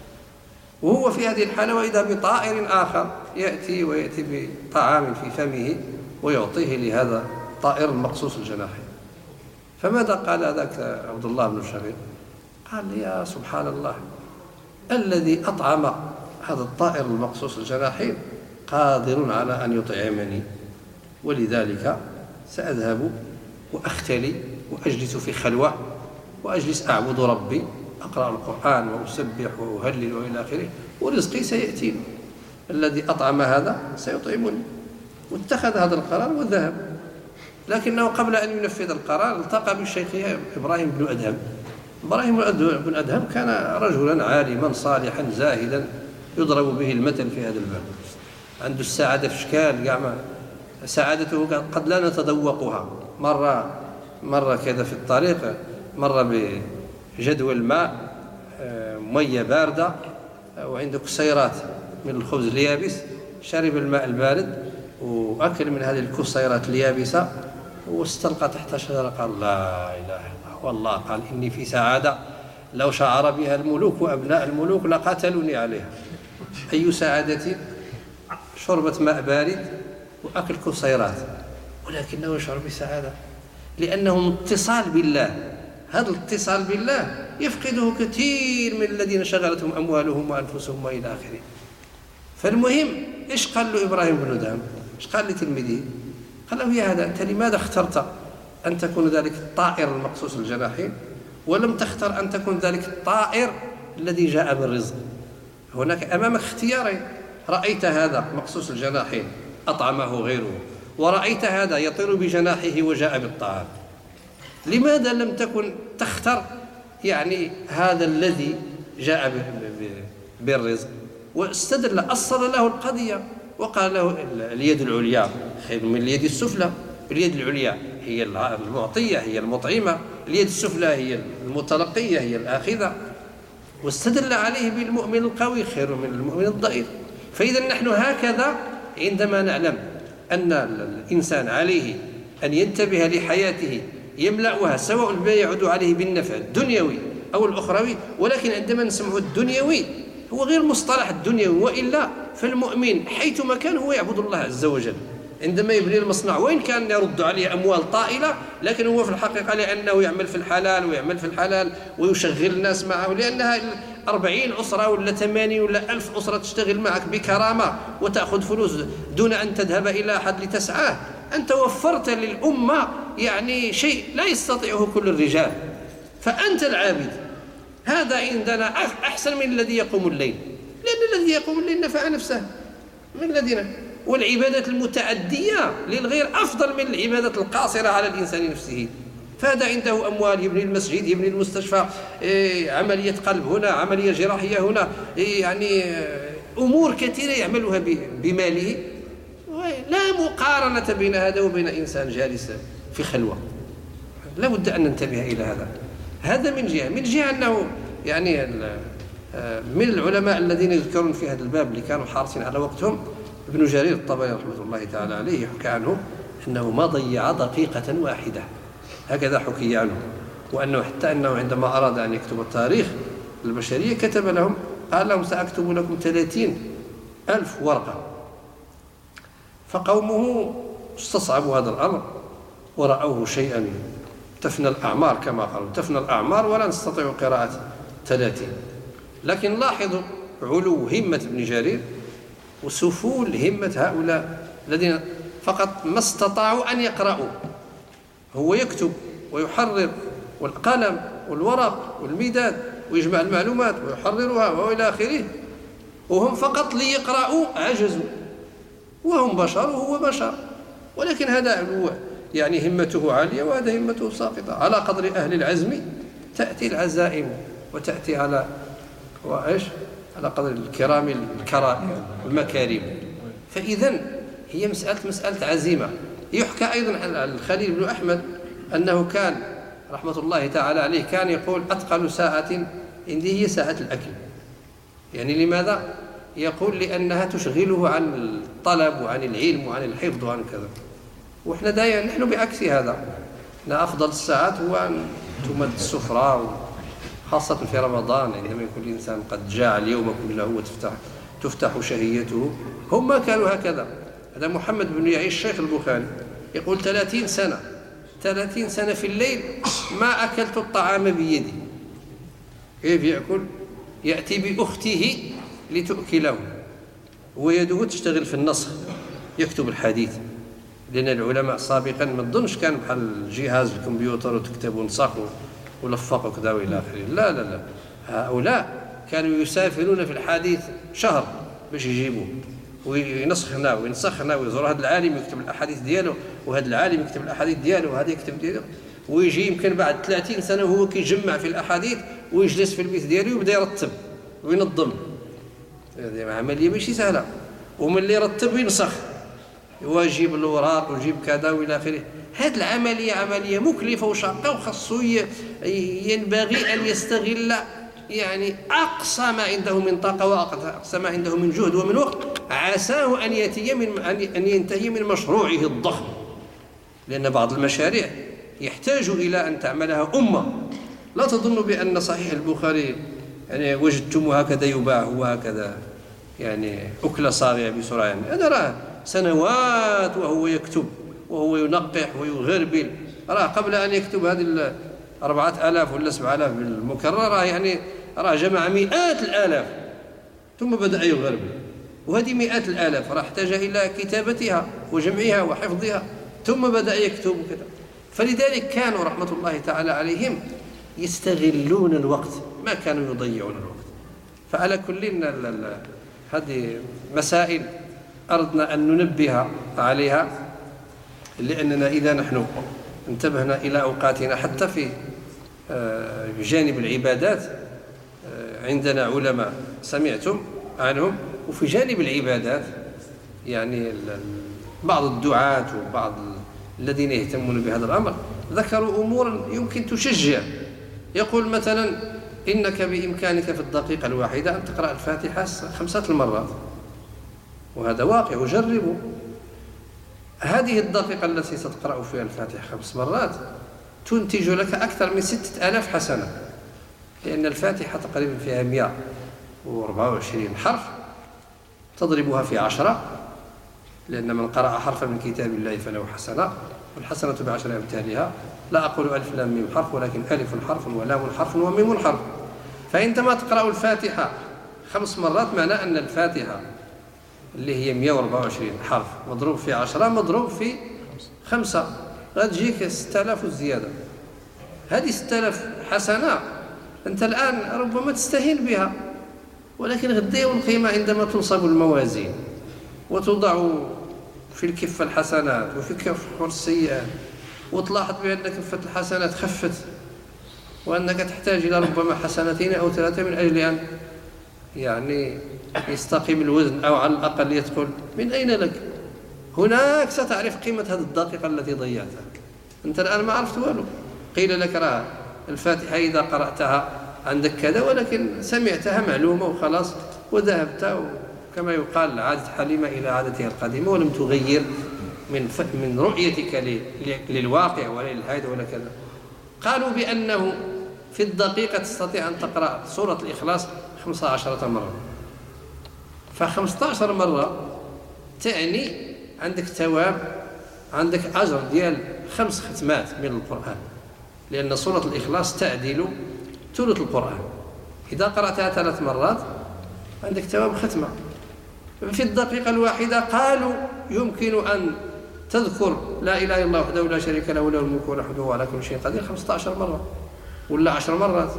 وهو في هذه الحالة وإذا بطائر آخر يأتي بطعام في فمه ويعطيه لهذا الطائر المقصوص الجناحين. فماذا قال ذاك عبد الله بن شفيق؟ قال: يا سبحان الله، الذي أطعم هذا الطائر المقصوص الجناحين قادر على أن يطعمني، ولذلك سأذهب وأختلي وأجلس في خلوة وأجلس أعبد ربي، أقرأ القرآن وأسبح وأهلل وإلى آخره، ورزقي سيأتيني، الذي أطعم هذا سيطعمني. واتخذ هذا القرار وذهب. لكنه قبل أن ينفذ القرار التقى بالشيخ إبراهيم بن أدهم. إبراهيم بن أدهم كان رجلا عالما صالحا زاهدا يضرب به المثل في هذا الباب، عنده السعادة في اشكال، سعادته قد لا نتذوقها. مرة كذا في الطريق مر بجدول ماء، مية باردة، وعنده كسيرات من الخبز اليابس، شرب الماء البارد وأكل من هذه الكسيرات اليابسة واستلقى تحت شجرة، قال: لا إله إلا الله، والله قال: إني في سعادة لو شعر بها الملوك وأبناء الملوك لقتلوني عليها. أي سعادة؟ شربة ماء بارد وأكل كسيرات، ولكنه يشعر بسعادة لأنه اتصال بالله. هذا الاتصال بالله يفقده كثير من الذين شغلتهم أموالهم وأنفسهم وإلى آخره. فالمهم إيش قال له إبراهيم بن أدهم؟ إيش قال لتلميذه؟ قال له: يا هذا، أنت لماذا اخترت أن تكون ذلك الطائر المقصوص الجناحين ولم تختر أن تكون ذلك الطائر الذي جاء بالرزق؟ هناك أمامك اختيارين: رأيت هذا مقصوص الجناحين أطعمه غيره، ورأيت هذا يطير بجناحه وجاء بالطعام. لماذا لم تكن تختر يعني هذا الذي جاء بالرزق؟ واستدل، أصل له القضية وقال له: اليد العليا خير من اليد السفلى. اليد العليا هي المعطية، هي المطعمة، اليد السفلى هي المتلقية، هي الآخذة. واستدل عليه بالمؤمن القوي خير من المؤمن الضعيف. فإذا نحن هكذا عندما نعلم أن الإنسان عليه أن ينتبه لحياته يملأها، سواء ما يعود عليه بالنفع الدنيوي أو الأخروي، ولكن عندما نسمع الدنيوي هو غير مصطلح الدنيوي، وإلا فالمؤمن حيثما كان هو يعبد الله عز وجل. عندما يبني المصنع وإن كان يرد عليه أموال طائلة، لكن هو في الحقيقة لأنه يعمل في الحلال ويعمل في الحلال ويشغل الناس معه، لأنها 40 أسرة ولا 80 ولا 1000 أسرة تشتغل معك بكرامة وتأخذ فلوس دون أن تذهب إلى أحد لتسعاه. أنت وفرت للأمة يعني شيء لا يستطيعه كل الرجال، فأنت العابد. هذا عندنا أحسن من الذي يقوم الليل، لأن الذي يقوم الليل نفع نفسه من الذين، والعبادة المتعدية للغير أفضل من العبادة القاصرة على الإنسان نفسه. فهذا عنده أموال، يبني المسجد، يبني المستشفى، عملية قلب هنا، عملية جراحية هنا، يعني أمور كثيرة يعملها بماله، لا مقارنة بين هذا وبين إنسان جالس في خلوة. لا بد أن ننتبه إلى هذا. هذا من جهة أنه يعني من العلماء الذين يذكرون في هذا الباب اللي كانوا حارسين على وقتهم ابن جرير الطبري رحمة الله تعالى عليه، يحكى عنه أنه ما ضيع دقيقة واحدة، هكذا حكي عنه. وأنه حتى أنه عندما أراد أن يكتب التاريخ البشرية كتب لهم، قال لهم سأكتب لكم 30,000 ورقة. فقومه استصعبوا هذا الأمر ورأوه شيئا تفنى الأعمار، كما قالوا تفنى الأعمار ولا نستطيع قراءة 30. لكن لاحظوا علو همة ابن جرير وسفول همة هؤلاء الذين فقط ما استطاعوا أن يقرأوا. هو يكتب ويحرر، والقلم والورق والمداد، ويجمع المعلومات ويحررها وإلى آخره، وهم فقط ليقرأوا عجزوا، وهم بشر وهو بشر. ولكن هذا يعني همته عالية وهذا همته ساقطة. على قدر أهل العزم تأتي العزائم، وتأتي على قدر الكرام المكارم. فإذا هي مسألة عزيمة. يحكى أيضا عن الخليل بن أحمد أنه كان رحمة الله تعالى عليه كان يقول أثقل ساعة عندي هي ساعة الأكل. يعني لماذا؟ يقول لأنها تشغله عن الطلب وعن العلم وعن الحفظ وعن كذا. وإحنا دائما نحن بعكس هذا. أفضل الساعات هو أن تمد السفرة، خاصة في رمضان عندما يكون الإنسان قد جاع اليوم كله وتفتح شهيته. هم ما كانوا هكذا. هذا محمد بن يعيش الشيخ البخاري يقول 30 سنة في الليل ما أكلت الطعام بيدي. كيف يأكل؟ يأتي بأخته لتأكله ويده تشتغل في النسخ، يكتب الحديث. لأن العلماء سابقا ما تظنش كان بحال جهاز الكمبيوتر وتكتب ونسخ ولفق وكذا وإلى آخره. لا لا لا، هؤلاء كانوا يسافرون في الحديث شهر باش يجيبوه، وينسخنا ويزور هذا العالم يكتب الأحاديث دياله، وهذا العالم يكتب الأحاديث دياله، وهذا يكتب دياله، ويجي يمكن بعد 30 سنة وهو كيجمع في الأحاديث ويجلس في البيت دياله ويبدا يرتب وينظم. هذه عملية ماشي سهلة. ومن اللي يرتب وينسخ ويجيب الأوراق ويجيب كذا وإلى آخره. هذه العملية عملية مكلفة وشاقة، وخاصه ينبغي أن يستغل يعني أقصى ما عنده من طاقة وأقصى ما عنده من جهد ومن وقت، عساه أن ينتهي من مشروعه الضخم. لأن بعض المشاريع يحتاج إلى أن تعملها أمة. لا تظن بأن صحيح البخاري يعني وجدتم هكذا يباع وهكذا يعني أكلة صاغية بسرعة. يعني هذا راه سنوات وهو يكتب وهو ينقح ويغربل. راه قبل أن يكتب هذه 4000 ولا 7000 بالمكررة يعني راه جمع مئات الآلاف ثم بدأ يغربل. وهذه مئات الآلاف راه احتاج إلى كتابتها وجمعها وحفظها ثم بدأ يكتب كذا. فلذلك كانوا رحمة الله تعالى عليهم يستغلون الوقت، ما كانوا يضيعون الوقت. فعلى كل هذه مسائل أردنا أن ننبه عليها، لأننا إذا نحن انتبهنا إلى أوقاتنا حتى في جانب العبادات عندنا علماء سمعتم عنهم، وفي جانب العبادات يعني بعض الدعاة وبعض الذين يهتمون بهذا الأمر ذكروا أمورا يمكن تشجع. يقول مثلا إنك بإمكانك في الدقيقة الواحدة أن تقرأ الفاتحة 5 مرات، وهذا واقع وجربوا. هذه الدقيقة التي ستقرأ فيها الفاتحة 5 مرات تنتج لك أكثر من 6000 حسنة، لأن الفاتحة تقريبا فيها 124 حرف، تضربها في 10، لأن من قرأ حرفا من كتاب الله فله حسنة، والحسنة ب10 أمثالها. لا أقول ألف لام ميم حرف، ولكن ألف حرف ولام حرف وميم حرف. فعندما تقرأ الفاتحة 5 مرات معناه أن الفاتحة اللي هي 124 حرف مضروب في 10 مضروب في 5 غتجيك 6000 وزيادة. هذه 6000 حسنة أنت الآن ربما تستهين بها، ولكن غدا يوم القيامة عندما تنصب الموازين وتوضع في الكفة الحسنات وفي كفة السيئات، وتلاحظ بأن كفة الحسنات خفت وأنك تحتاج إلى ربما حسنتين أو 3 من أجل أن يعني يستقيم الوزن أو على الأقل يدخل، من أين لك؟ هناك ستعرف قيمة هذه الدقيقة التي ضيعتها. أنت الآن ما عرفت والو، قيل لك راه الفاتحة إذا قرأتها عندك كذا، ولكن سمعتها معلومة وخلاص وذهبت، كما يقال عادت حليمة إلى عادتها القديمة، ولم تغير من رؤيتك للواقع ولا للحياة ولا كذا. قالوا بأنه في الدقيقة تستطيع أن تقرأ سورة الإخلاص 15 مرة، ف15 مرة تعني عندك ثواب، عندك أجر ديال 5 ختمات من القرآن، لأن سورة الإخلاص تعدل ثلث القرآن. إذا قرأتها 3 مرات عندك ثواب ختمة. في الدقيقة الواحدة قالوا يمكن أن تذكر لا إله إلا الله وحده لا شريك له له الملك وله الحمد وهو على كل شيء قدير 15 مرة ولا 10 مرات.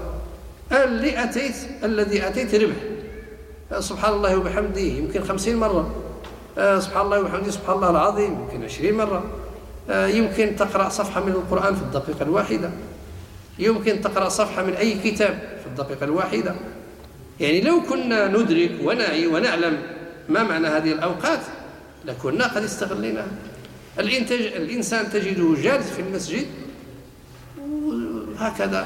الذي أتيت ربح. سبحان الله وبحمده يمكن 50 مرة، سبحان الله وبحمده سبحان الله العظيم يمكن 20 مرة. يمكن تقرأ صفحة من القرآن في الدقيقة الواحدة، يمكن تقرأ صفحة من أي كتاب في الدقيقة الواحدة. يعني لو كنا ندرك ونعي ونعلم ما معنى هذه الأوقات لكنا قد استغليناها. الإنسان تجده جالس في المسجد هكذا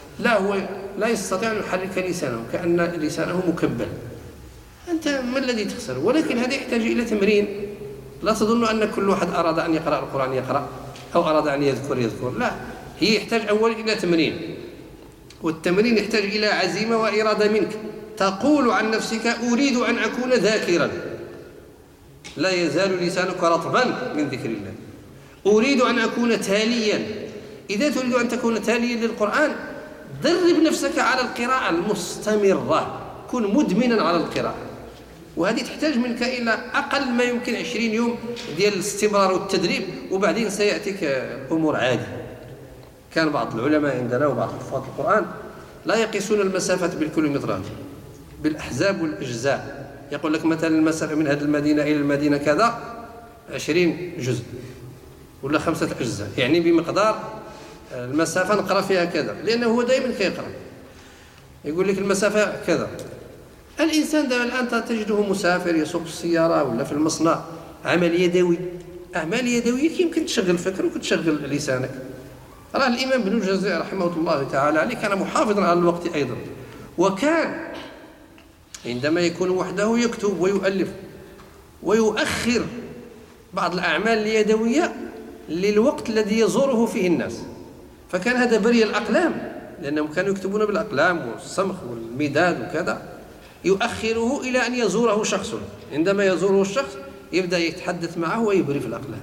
لا يستطيع أن يحرك لسانه، كأن لسانه مكبل. أنت ما الذي تخسر؟ ولكن هذا يحتاج إلى تمرين. لا تظن أن كل واحد أراد أن يقرأ القرآن يقرأ، أو أراد أن يذكر. لا، هي يحتاج أولا إلى تمرين، والتمرين يحتاج إلى عزيمة وإرادة منك. تقول عن نفسك أريد أن أكون ذاكرا، لا يزال لسانك رطبا من ذكر الله. أريد أن أكون تاليا. إذا تريد أن تكون تاليا للقرآن درب نفسك على القراءة المستمرة، كن مدمنا على القراءة. وهذه تحتاج منك إلى أقل ما يمكن 20 يوم ديال الاستمرار والتدريب، وبعدين سيأتيك الأمور عادي. كان بعض العلماء عندنا وبعض حفاظ القرآن لا يقيسون المسافة بالكيلومترات، بالأحزاب والأجزاء. يقول لك مثلا المسافة من هذه المدينة إلى المدينة كذا 20 جزء ولا 5 أجزاء، يعني بمقدار المسافة نقرأ فيها كذا، لأنه هو دائما كيقرأ يقول لك المسافة كذا. الإنسان دائما الآن تجده مسافر يسوق السيارة ولا في المصنع، عمل يدوي. أعمال يدوية يمكن تشغل فكرك وتشغل لسانك. راه الإمام ابن الجوزي رحمه الله تعالى عليه كان محافظا على الوقت أيضا، وكان عندما يكون وحده يكتب ويؤلف ويؤخر بعض الأعمال اليدوية للوقت الذي يزوره فيه الناس. فكان هذا بري الأقلام، لأنهم كانوا يكتبون بالأقلام والصمغ والمداد وكذا، يؤخره إلى أن يزوره شخص. عندما يزوره الشخص يبدأ يتحدث معه ويبري في الأقلام.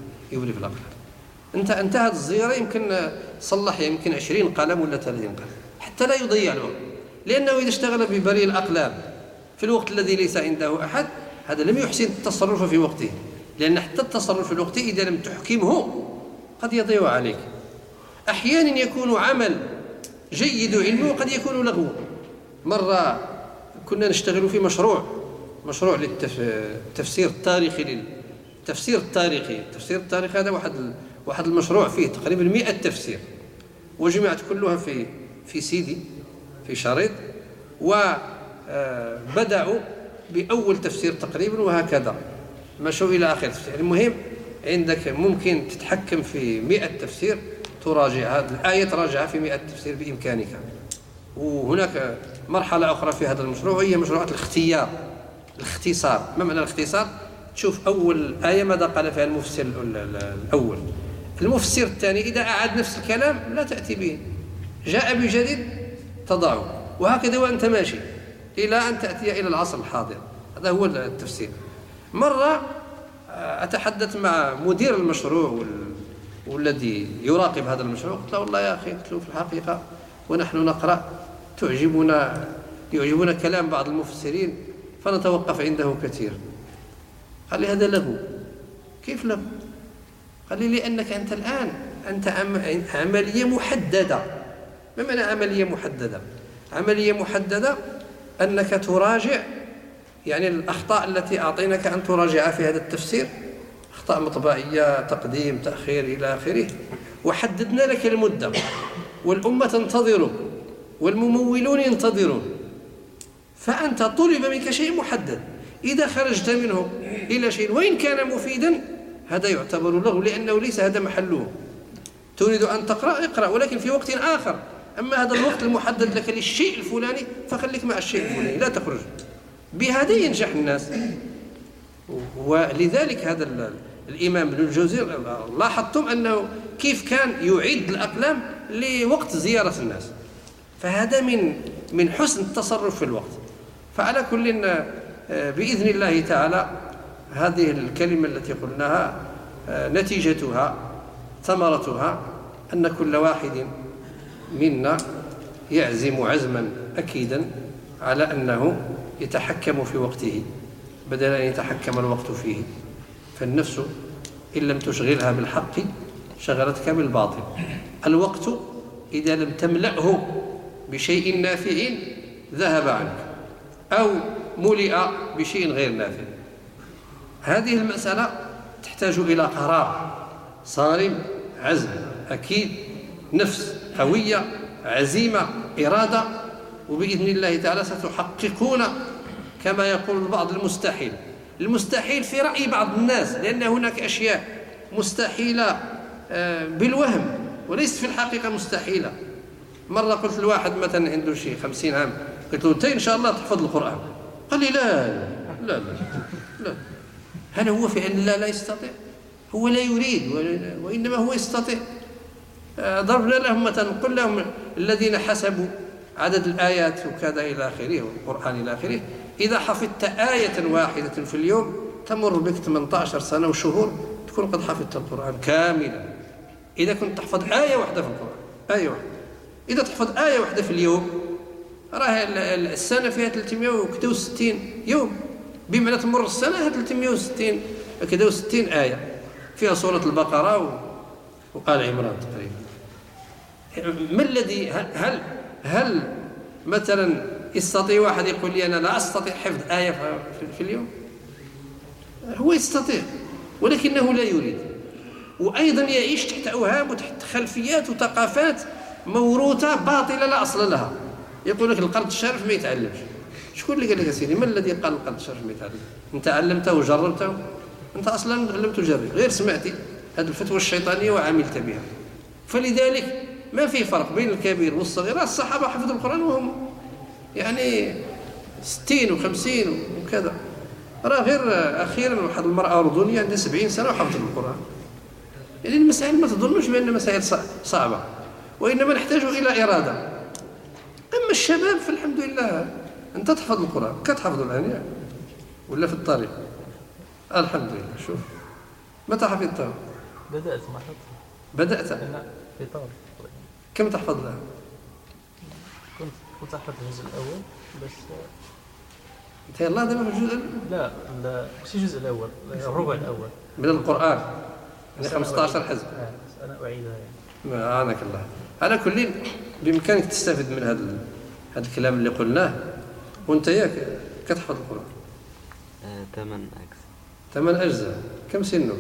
انتهت الزيارة يمكن صلح يمكن 20 قلم ولا 30 قلم حتى لا يضيع الوقت، لأنه إذا اشتغل ببري الأقلام في الوقت الذي ليس عنده أحد هذا لم يحسن التصرف في وقته، لأن حتى التصرف في الوقت إذا لم تحكمه قد يضيع عليك. أحيانا يكون عمل جيد علمه وقد يكون لغو. مرة كنا نشتغل في مشروع للتفسير التاريخي. التفسير التاريخي هذا واحد المشروع فيه تقريبا 100 تفسير، وجمعت كلها في سيدي في شريط، وبدأوا بأول تفسير تقريبا وهكذا مشوا إلى آخر تفسير. المهم عندك ممكن تتحكم في 100 تفسير، تراجع هذه الآية تراجعها في 100 تفسير بإمكانك. وهناك مرحلة أخرى في هذا المشروع وهي مشروعات الاختصار. ما معنى الاختصار؟ تشوف أول آية ماذا قال فيها المفسر الأول، المفسر الثاني إذا أعاد نفس الكلام لا تأتي به، جاء بجديد تضعه، وهكذا وأنت ماشي إلى أن تأتي إلى العصر الحاضر. هذا هو التفسير. مرة أتحدث مع مدير المشروع والذي يراقب هذا المشروع، قلت له والله يا أخي، قلت له في الحقيقة ونحن نقرأ يعجبنا كلام بعض المفسرين فنتوقف عنده كثير. قال لي هذا لغو. كيف لغو؟ قال لي لأنك أنت الآن أنت عملية محددة. ما معنى عملية محددة؟ عملية محددة أنك تراجع يعني الأخطاء التي أعطيناك أن تراجعها في هذا التفسير، أخطاء مطبعية، تقديم، تأخير إلى آخره، وحددنا لك المدة، والأمة تنتظرك والممولون ينتظرون، فأنت طلب منك شيء محدد، إذا خرجت منه إلى شيء وإن كان مفيدا هذا يعتبر له، لأنه ليس هذا محله. تريد أن تقرأ اقرأ، ولكن في وقت آخر. أما هذا الوقت المحدد لك للشيء الفلاني فخليك مع الشيء الفلاني، لا تخرج. بهذا ينجح الناس. ولذلك هذا الإمام ابن الجوزي لاحظتم أنه كيف كان يعد الأقلام لوقت زيارة الناس، فهذا من حسن التصرف في الوقت. فعلى كل بإذن الله تعالى هذه الكلمة التي قلناها نتيجتها ثمرتها أن كل واحد منا يعزم عزما أكيدا على أنه يتحكم في وقته بدل أن يتحكم الوقت فيه. فالنفس إن لم تشغلها بالحق شغلتك بالباطل. الوقت إذا لم تملأه بشيء نافع ذهب عنك أو ملئ بشيء غير نافع. هذه المسألة تحتاج إلى قرار صارم، عزم أكيد، نفس قوية، عزيمة، إرادة، وبإذن الله تعالى ستحققون كما يقول البعض المستحيل في رأي بعض الناس، لأن هناك أشياء مستحيلة بالوهم وليست في الحقيقة مستحيلة. مرة قلت لواحد مثلا عنده شيء 50 عام، قلت له أنت إن شاء الله تحفظ القرآن. قال لي لا. هل هو فعلا لا يستطيع؟ هو لا يريد وإنما هو يستطيع. ضربنا لهم مثلا، قل لهم الذين حسبوا عدد الآيات وكذا إلى آخره والقرآن إلى آخره، إذا حفظت آية واحدة في اليوم تمر بك 18 سنة وشهور تكون قد حفظت القرآن كاملا. إذا كنت تحفظ آية واحدة في القرآن، آية واحدة، إذا تحفظ آية واحدة في اليوم راه السنة فيها 360 يوم، بمعنى تمر السنة 360 آية فيها سورة البقرة وآل عمران تقريبا. ما الذي هل مثلا يستطيع واحد يقول لي أنا لا أستطيع حفظ آية في اليوم؟ هو يستطيع ولكنه لا يريد، وأيضا يعيش تحت أوهام وتحت خلفيات وثقافات موروثة باطلة لا أصل لها. يقول لك القرض الشارف ما يتعلمش. شكون اللي قال لك يا سيدي؟ ما الذي قال القرض الشارف ما يتعلمش؟ أنت علمته وجربته؟ أنت أصلا لم تجرب، غير سمعتي هذه الفتوى الشيطانية وعملت بها. فلذلك ما في فرق بين الكبير والصغير. الصحابة حفظوا القرآن وهم يعني 60 و50 وكذا. راه غير أخيرا واحد المرأة أردنية عندها 70 سنة وحفظت القرآن. يعني المسائل ما تظنوش بأن مسائل صعبة، وإنما نحتاج إلى إرادة. أما الشباب فالحمد لله أنت تحفظ القرآن كتحفظ الآن يعني ولا في الطريق. الحمد لله. شوف متى حفظته؟ بدأت ما حفظت. بدأت في طالب. كم تحفظ لها؟ كنت أحفظ الجزء الأول بس. أنت يلا دابا في الجزء؟ لا مش الجزء الأول، الربع الأول من القرآن يعني 15 حزب. أنا أعيدها يعني. أعانك الله. على كل بإمكانك تستفيد من هذا الكلام اللي قلناه، وأنت ياك كتحفظ القرآن. 8 أجزاء. 8 أجزاء. كم سنك؟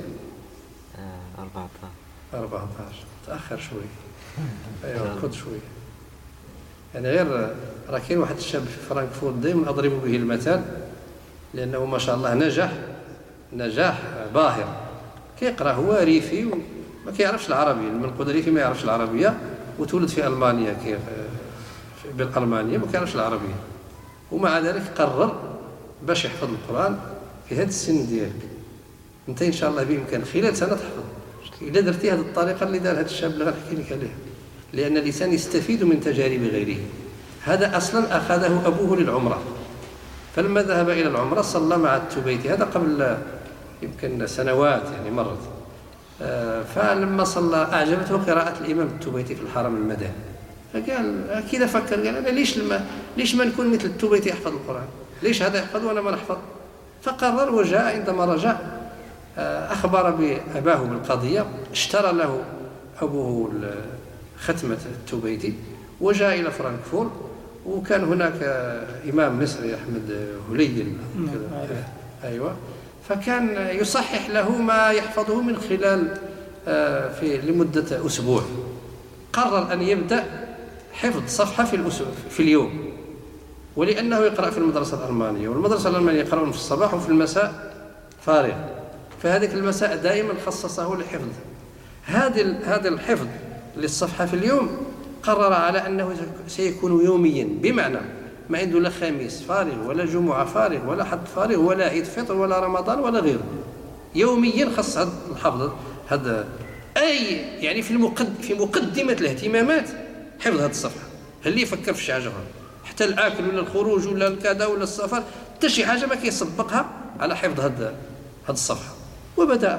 14. تأخر شوي. أيوة خذ شوي. يعني غير راه كاين واحد الشاب في فرانكفورت دائما أضرب به المثل، لأنه ما شاء الله نجاح باهر. كيقرأ هو ريفي وما كيعرفش العربية، المنقود ريفي ما يعرفش العربية، وتولد في ألمانيا بالألمانية ما كيعرفش العربية، ومع ذلك قرر باش يحفظ القرآن في هذا السن ديالك. أنت إن شاء الله بإمكان خلال سنة تحفظ إذا درتي هذه الطريقة اللي دار هذا الشاب اللي غنحكي لك عليها، لأن الإنسان يستفيد من تجارب غيره. هذا أصلا أخذه أبوه للعمرة، فلما ذهب إلى العمرة صلى مع التبيتي، هذا قبل يمكن سنوات يعني مرت. فلما صلى أعجبته قراءة الإمام التبيتي في الحرم المدني، فقال كذا فكر، قال أنا ليش ما نكون مثل التبيتي يحفظ القرآن؟ ليش هذا يحفظ وأنا ما نحفظ؟ فقرر وجاء عندما رجع أخبر بأباه بالقضية، اشترى له أبوه ختمة التبيتي وجاء إلى فرانكفور. وكان هناك إمام مصري أحمد هلي، أيوة، فكان يصحح له ما يحفظه من خلال لمدة أسبوع. قرر أن يبدأ حفظ صفحة في اليوم، ولأنه يقرأ في المدرسة الألمانية، والمدرسة الألمانية يقرأون في الصباح وفي المساء فارغ، فهذه المساء دائما خصصه لحفظ هذا الحفظ للصفحة في اليوم. قرر على أنه سيكون يوميا، بمعنى ما عنده لا خميس فارغ ولا جمعة فارغ ولا حد فارغ ولا عيد فطر ولا رمضان ولا غيره، يوميا خص هذا الحفظ. هذا أي يعني في مقدمة الاهتمامات حفظ هذه الصفحة. هل اللي يفكر في شي حاجة حتى الأكل ولا الخروج ولا الكذا ولا السفر، حتى شي حاجة ما كيسبقها على حفظ هذه الصفحة. وبدأ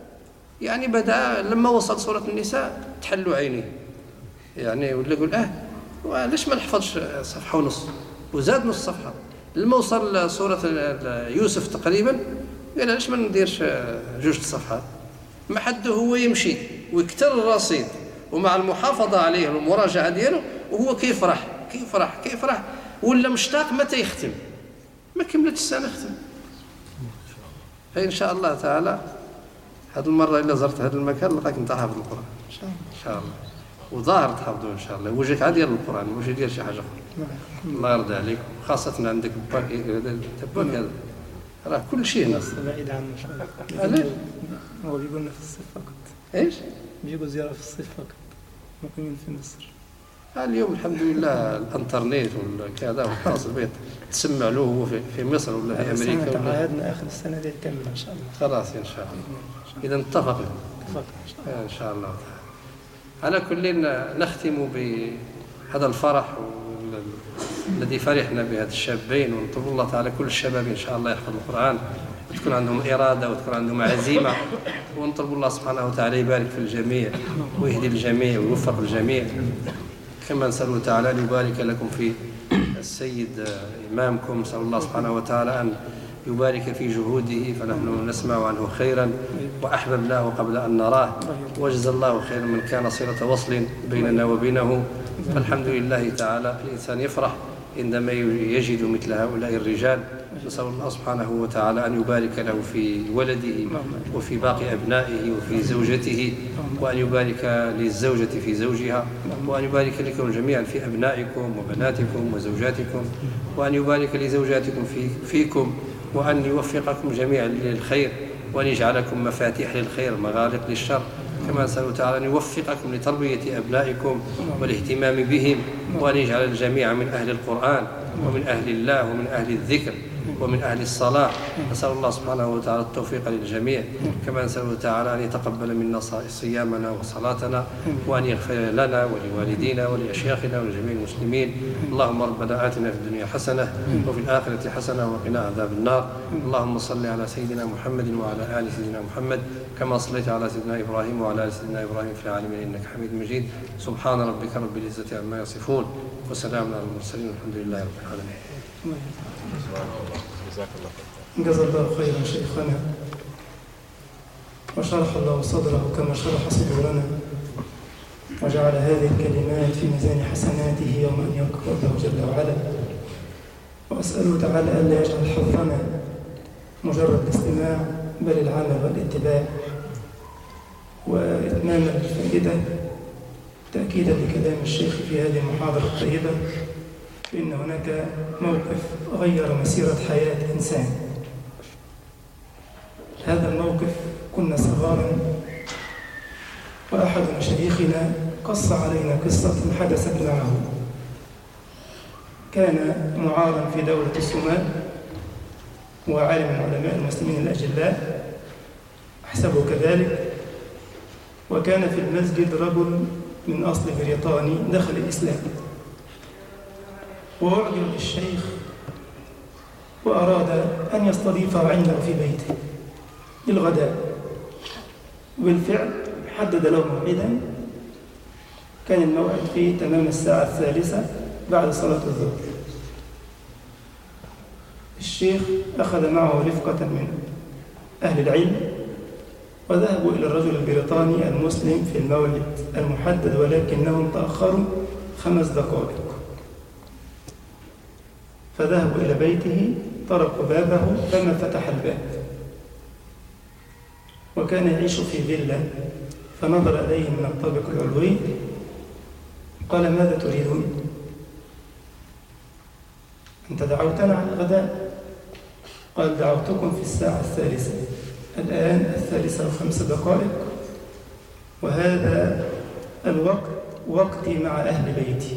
لما وصل سورة النساء تحلوا عينيه، يعني ولا يقول علاش ما نحفظش صفحة ونص، وزاد نص صفحة. لما وصل سورة يوسف تقريبا قال علاش ما نديرش 2 صفحات. ما حد هو يمشي ويكتر الرصيد ومع المحافظة عليه والمراجعة دياله، وهو كيفرح ولا مشتاق متى يختم. ما كملتش السنة ختم. فإن شاء الله تعالى هذه المرة إلا زرت هذا المكان لقاك أنت حافظ القرآن إن شاء الله، وظاهر تحفظه إن شاء الله. وجهك عاد ديال القرآن، مش ديال شي حاجة أخرى. الله يرضى عليك، خاصة عندك باك هذا راه كل شيء هنا بعيد عنه. هو بيقولنا في الصيف فقط. ايش؟ بيجوا زيارة في الصيف فقط، مقيمين في مصر. اليوم الحمد لله الانترنت والكذا والتواصل بيت تسمع له هو في مصر ولا في امريكا. تعهدنا اخر السنة دي تكمل ان شاء الله. خلاص ان شاء الله. اذا اتفقنا ان شاء الله تعالى. على كل نختم بهذا الفرح الذي فرحنا بهذا الشابين، ونطلب الله تعالى كل الشباب ان شاء الله يحفظ القرآن وتكون عندهم إرادة وتكون عندهم عزيمة، ونطلب الله سبحانه وتعالى يبارك في الجميع ويهدي الجميع ويوفق الجميع. كما نسأل تعالى أن يبارك لكم في السيد إمامكم، نسأل الله سبحانه وتعالى أن يبارك في جهوده، فنحن نسمع عنه خيرا وأحببناه قبل أن نراه، وجزا الله خيرا من كان صلة وصل بيننا وبينه. فالحمد لله تعالى الإنسان يفرح عندما يجد مثل هؤلاء الرجال. نسأل الله سبحانه وتعالى أن يبارك له في ولده وفي باقي أبنائه وفي زوجته، وأن يبارك للزوجة في زوجها، وأن يبارك لكم جميعا في أبنائكم وبناتكم وزوجاتكم، وأن يبارك لزوجاتكم فيكم، وأن يوفقكم جميعا للخير، وأن يجعلكم مفاتيح للخير مغالق للشر. كما نسأل تعالى أن يوفقكم لتربية أبنائكم والاهتمام بهم، وأن يجعل الجميع من أهل القرآن ومن أهل الله ومن أهل الذكر ومن أهل الصلاة. نسأل الله سبحانه وتعالى التوفيق للجميع. كما نسأل تعالى أن يتقبل منا صيامنا وصلاتنا، وأن يغفر لنا ولوالدينا ولأشياخنا ولجميع المسلمين. اللهم ربنا آتنا في الدنيا حسنة وفي الآخرة حسنة وقنا عذاب النار. اللهم صل على سيدنا محمد وعلى آل سيدنا محمد كما صليت على سيدنا إبراهيم وعلى آل سيدنا إبراهيم في العالمين إنك حميد مجيد. سبحان ربك رب العزة عما يصفون وسلام على المرسلين والحمد لله رب العالمين. جزا الله خيرا شيخنا، وشرح الله صدره كما شرح صدورنا، وجعل هذه الكلمات في ميزان حسناته يوم أن يلقى الله جل وعلا. وأسأله تعالى ألا يجعل حظنا مجرد الاستماع، بل العمل والاتباع. وإتمام الفائدة تأكيدا لكلام الشيخ في هذه المحاضرة الطيبة، فإن هناك موقف غير مسيرة حياة إنسان. هذا الموقف كنا صغارا، وأحد مشايخنا قص علينا قصة حدثت معه. كان معارا في دولة الصومال وعالم من علماء المسلمين الأجلاء أحسبه كذلك، وكان في المسجد رجل من أصل بريطاني دخل الإسلام، وأعجب بالشيخ وأراد أن يستضيفه عنده في بيته للغداء. وبالفعل حدد له موعدا، كان الموعد في تمام الساعة 3 بعد صلاة الظهر. الشيخ أخذ معه رفقة من أهل العلم وذهبوا إلى الرجل البريطاني المسلم في الموعد المحدد، ولكنهم تأخروا 5 دقائق. فذهبوا إلى بيته، طرقوا بابه فما فتح الباب، وكان يعيش في فيلا. فنظر إليه من الطابق العلوي، قال: ماذا تريدون؟ أنت دعوتنا على الغداء. قال: دعوتكم في الساعة 3، الآن 3:05، وهذا الوقت وقتي مع أهل بيتي.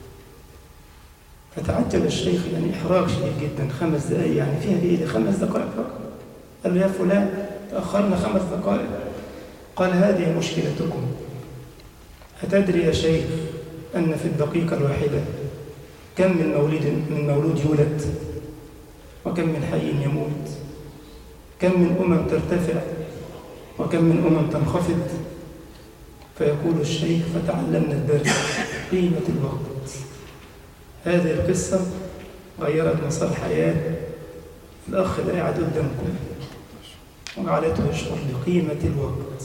فتعجب الشيخ، يعني إحراج شديد جدا، 5 دقائق يعني فيها بإيدي 5 دقائق فقط. قال له: يا فلان تأخرنا 5 دقائق. قال: هذه مشكلتكم. أتدري يا شيخ أن في الدقيقة الواحدة كم من مولود يولد، وكم من حي يموت، كم من ترتفع، وكم من تنخفض؟ فيقول الشيخ: فتعلمنا الدرس قيمة الوقت. هذه القصة غيرت مسار حياة الأخ اللي قاعد قدامكم، وجعلته يشعر بقيمة الوقت.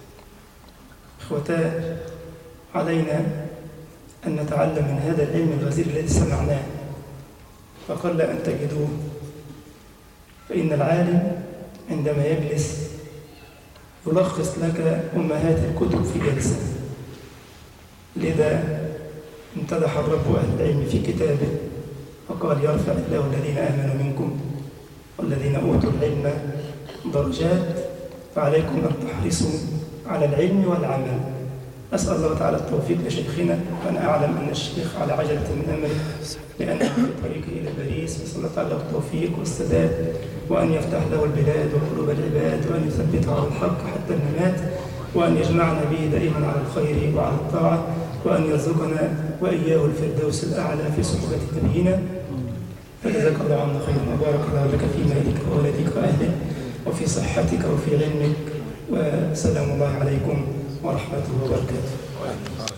إخوتاه، علينا أن نتعلم من هذا العلم الغزير الذي سمعناه، فقل أن تجدوه. فإن العالم عندما يجلس يلخص لك أمهات الكتب في جلسة. لذا امتدح الرب أهل العلم في كتابه فقال: يرفع الله الذين آمنوا منكم والذين أوتوا العلم درجات، فعليكم أن تحرصوا على العلم والعمل. أسأل الله تعالى التوفيق لشيخنا، وأنا أعلم أن الشيخ على عجلة من أمره لأنه في طريقه إلى باريس. أسأل الله تعالى التوفيق والسداد، وأن يفتح له البلاد وقلوب العباد، وأن يثبته على الحق حتى الممات، وأن يجمعنا به دائما على الخير وعلى الطاعة، وأن يرزقنا وإياه الفردوس الأعلى في صحبة نبينا. فجزاك الله عنا خيرا، وبارك الله لك في مالك وولدك وأهلك وفي صحتك وفي علمك، وسلام الله عليكم ورحمته وبركاته.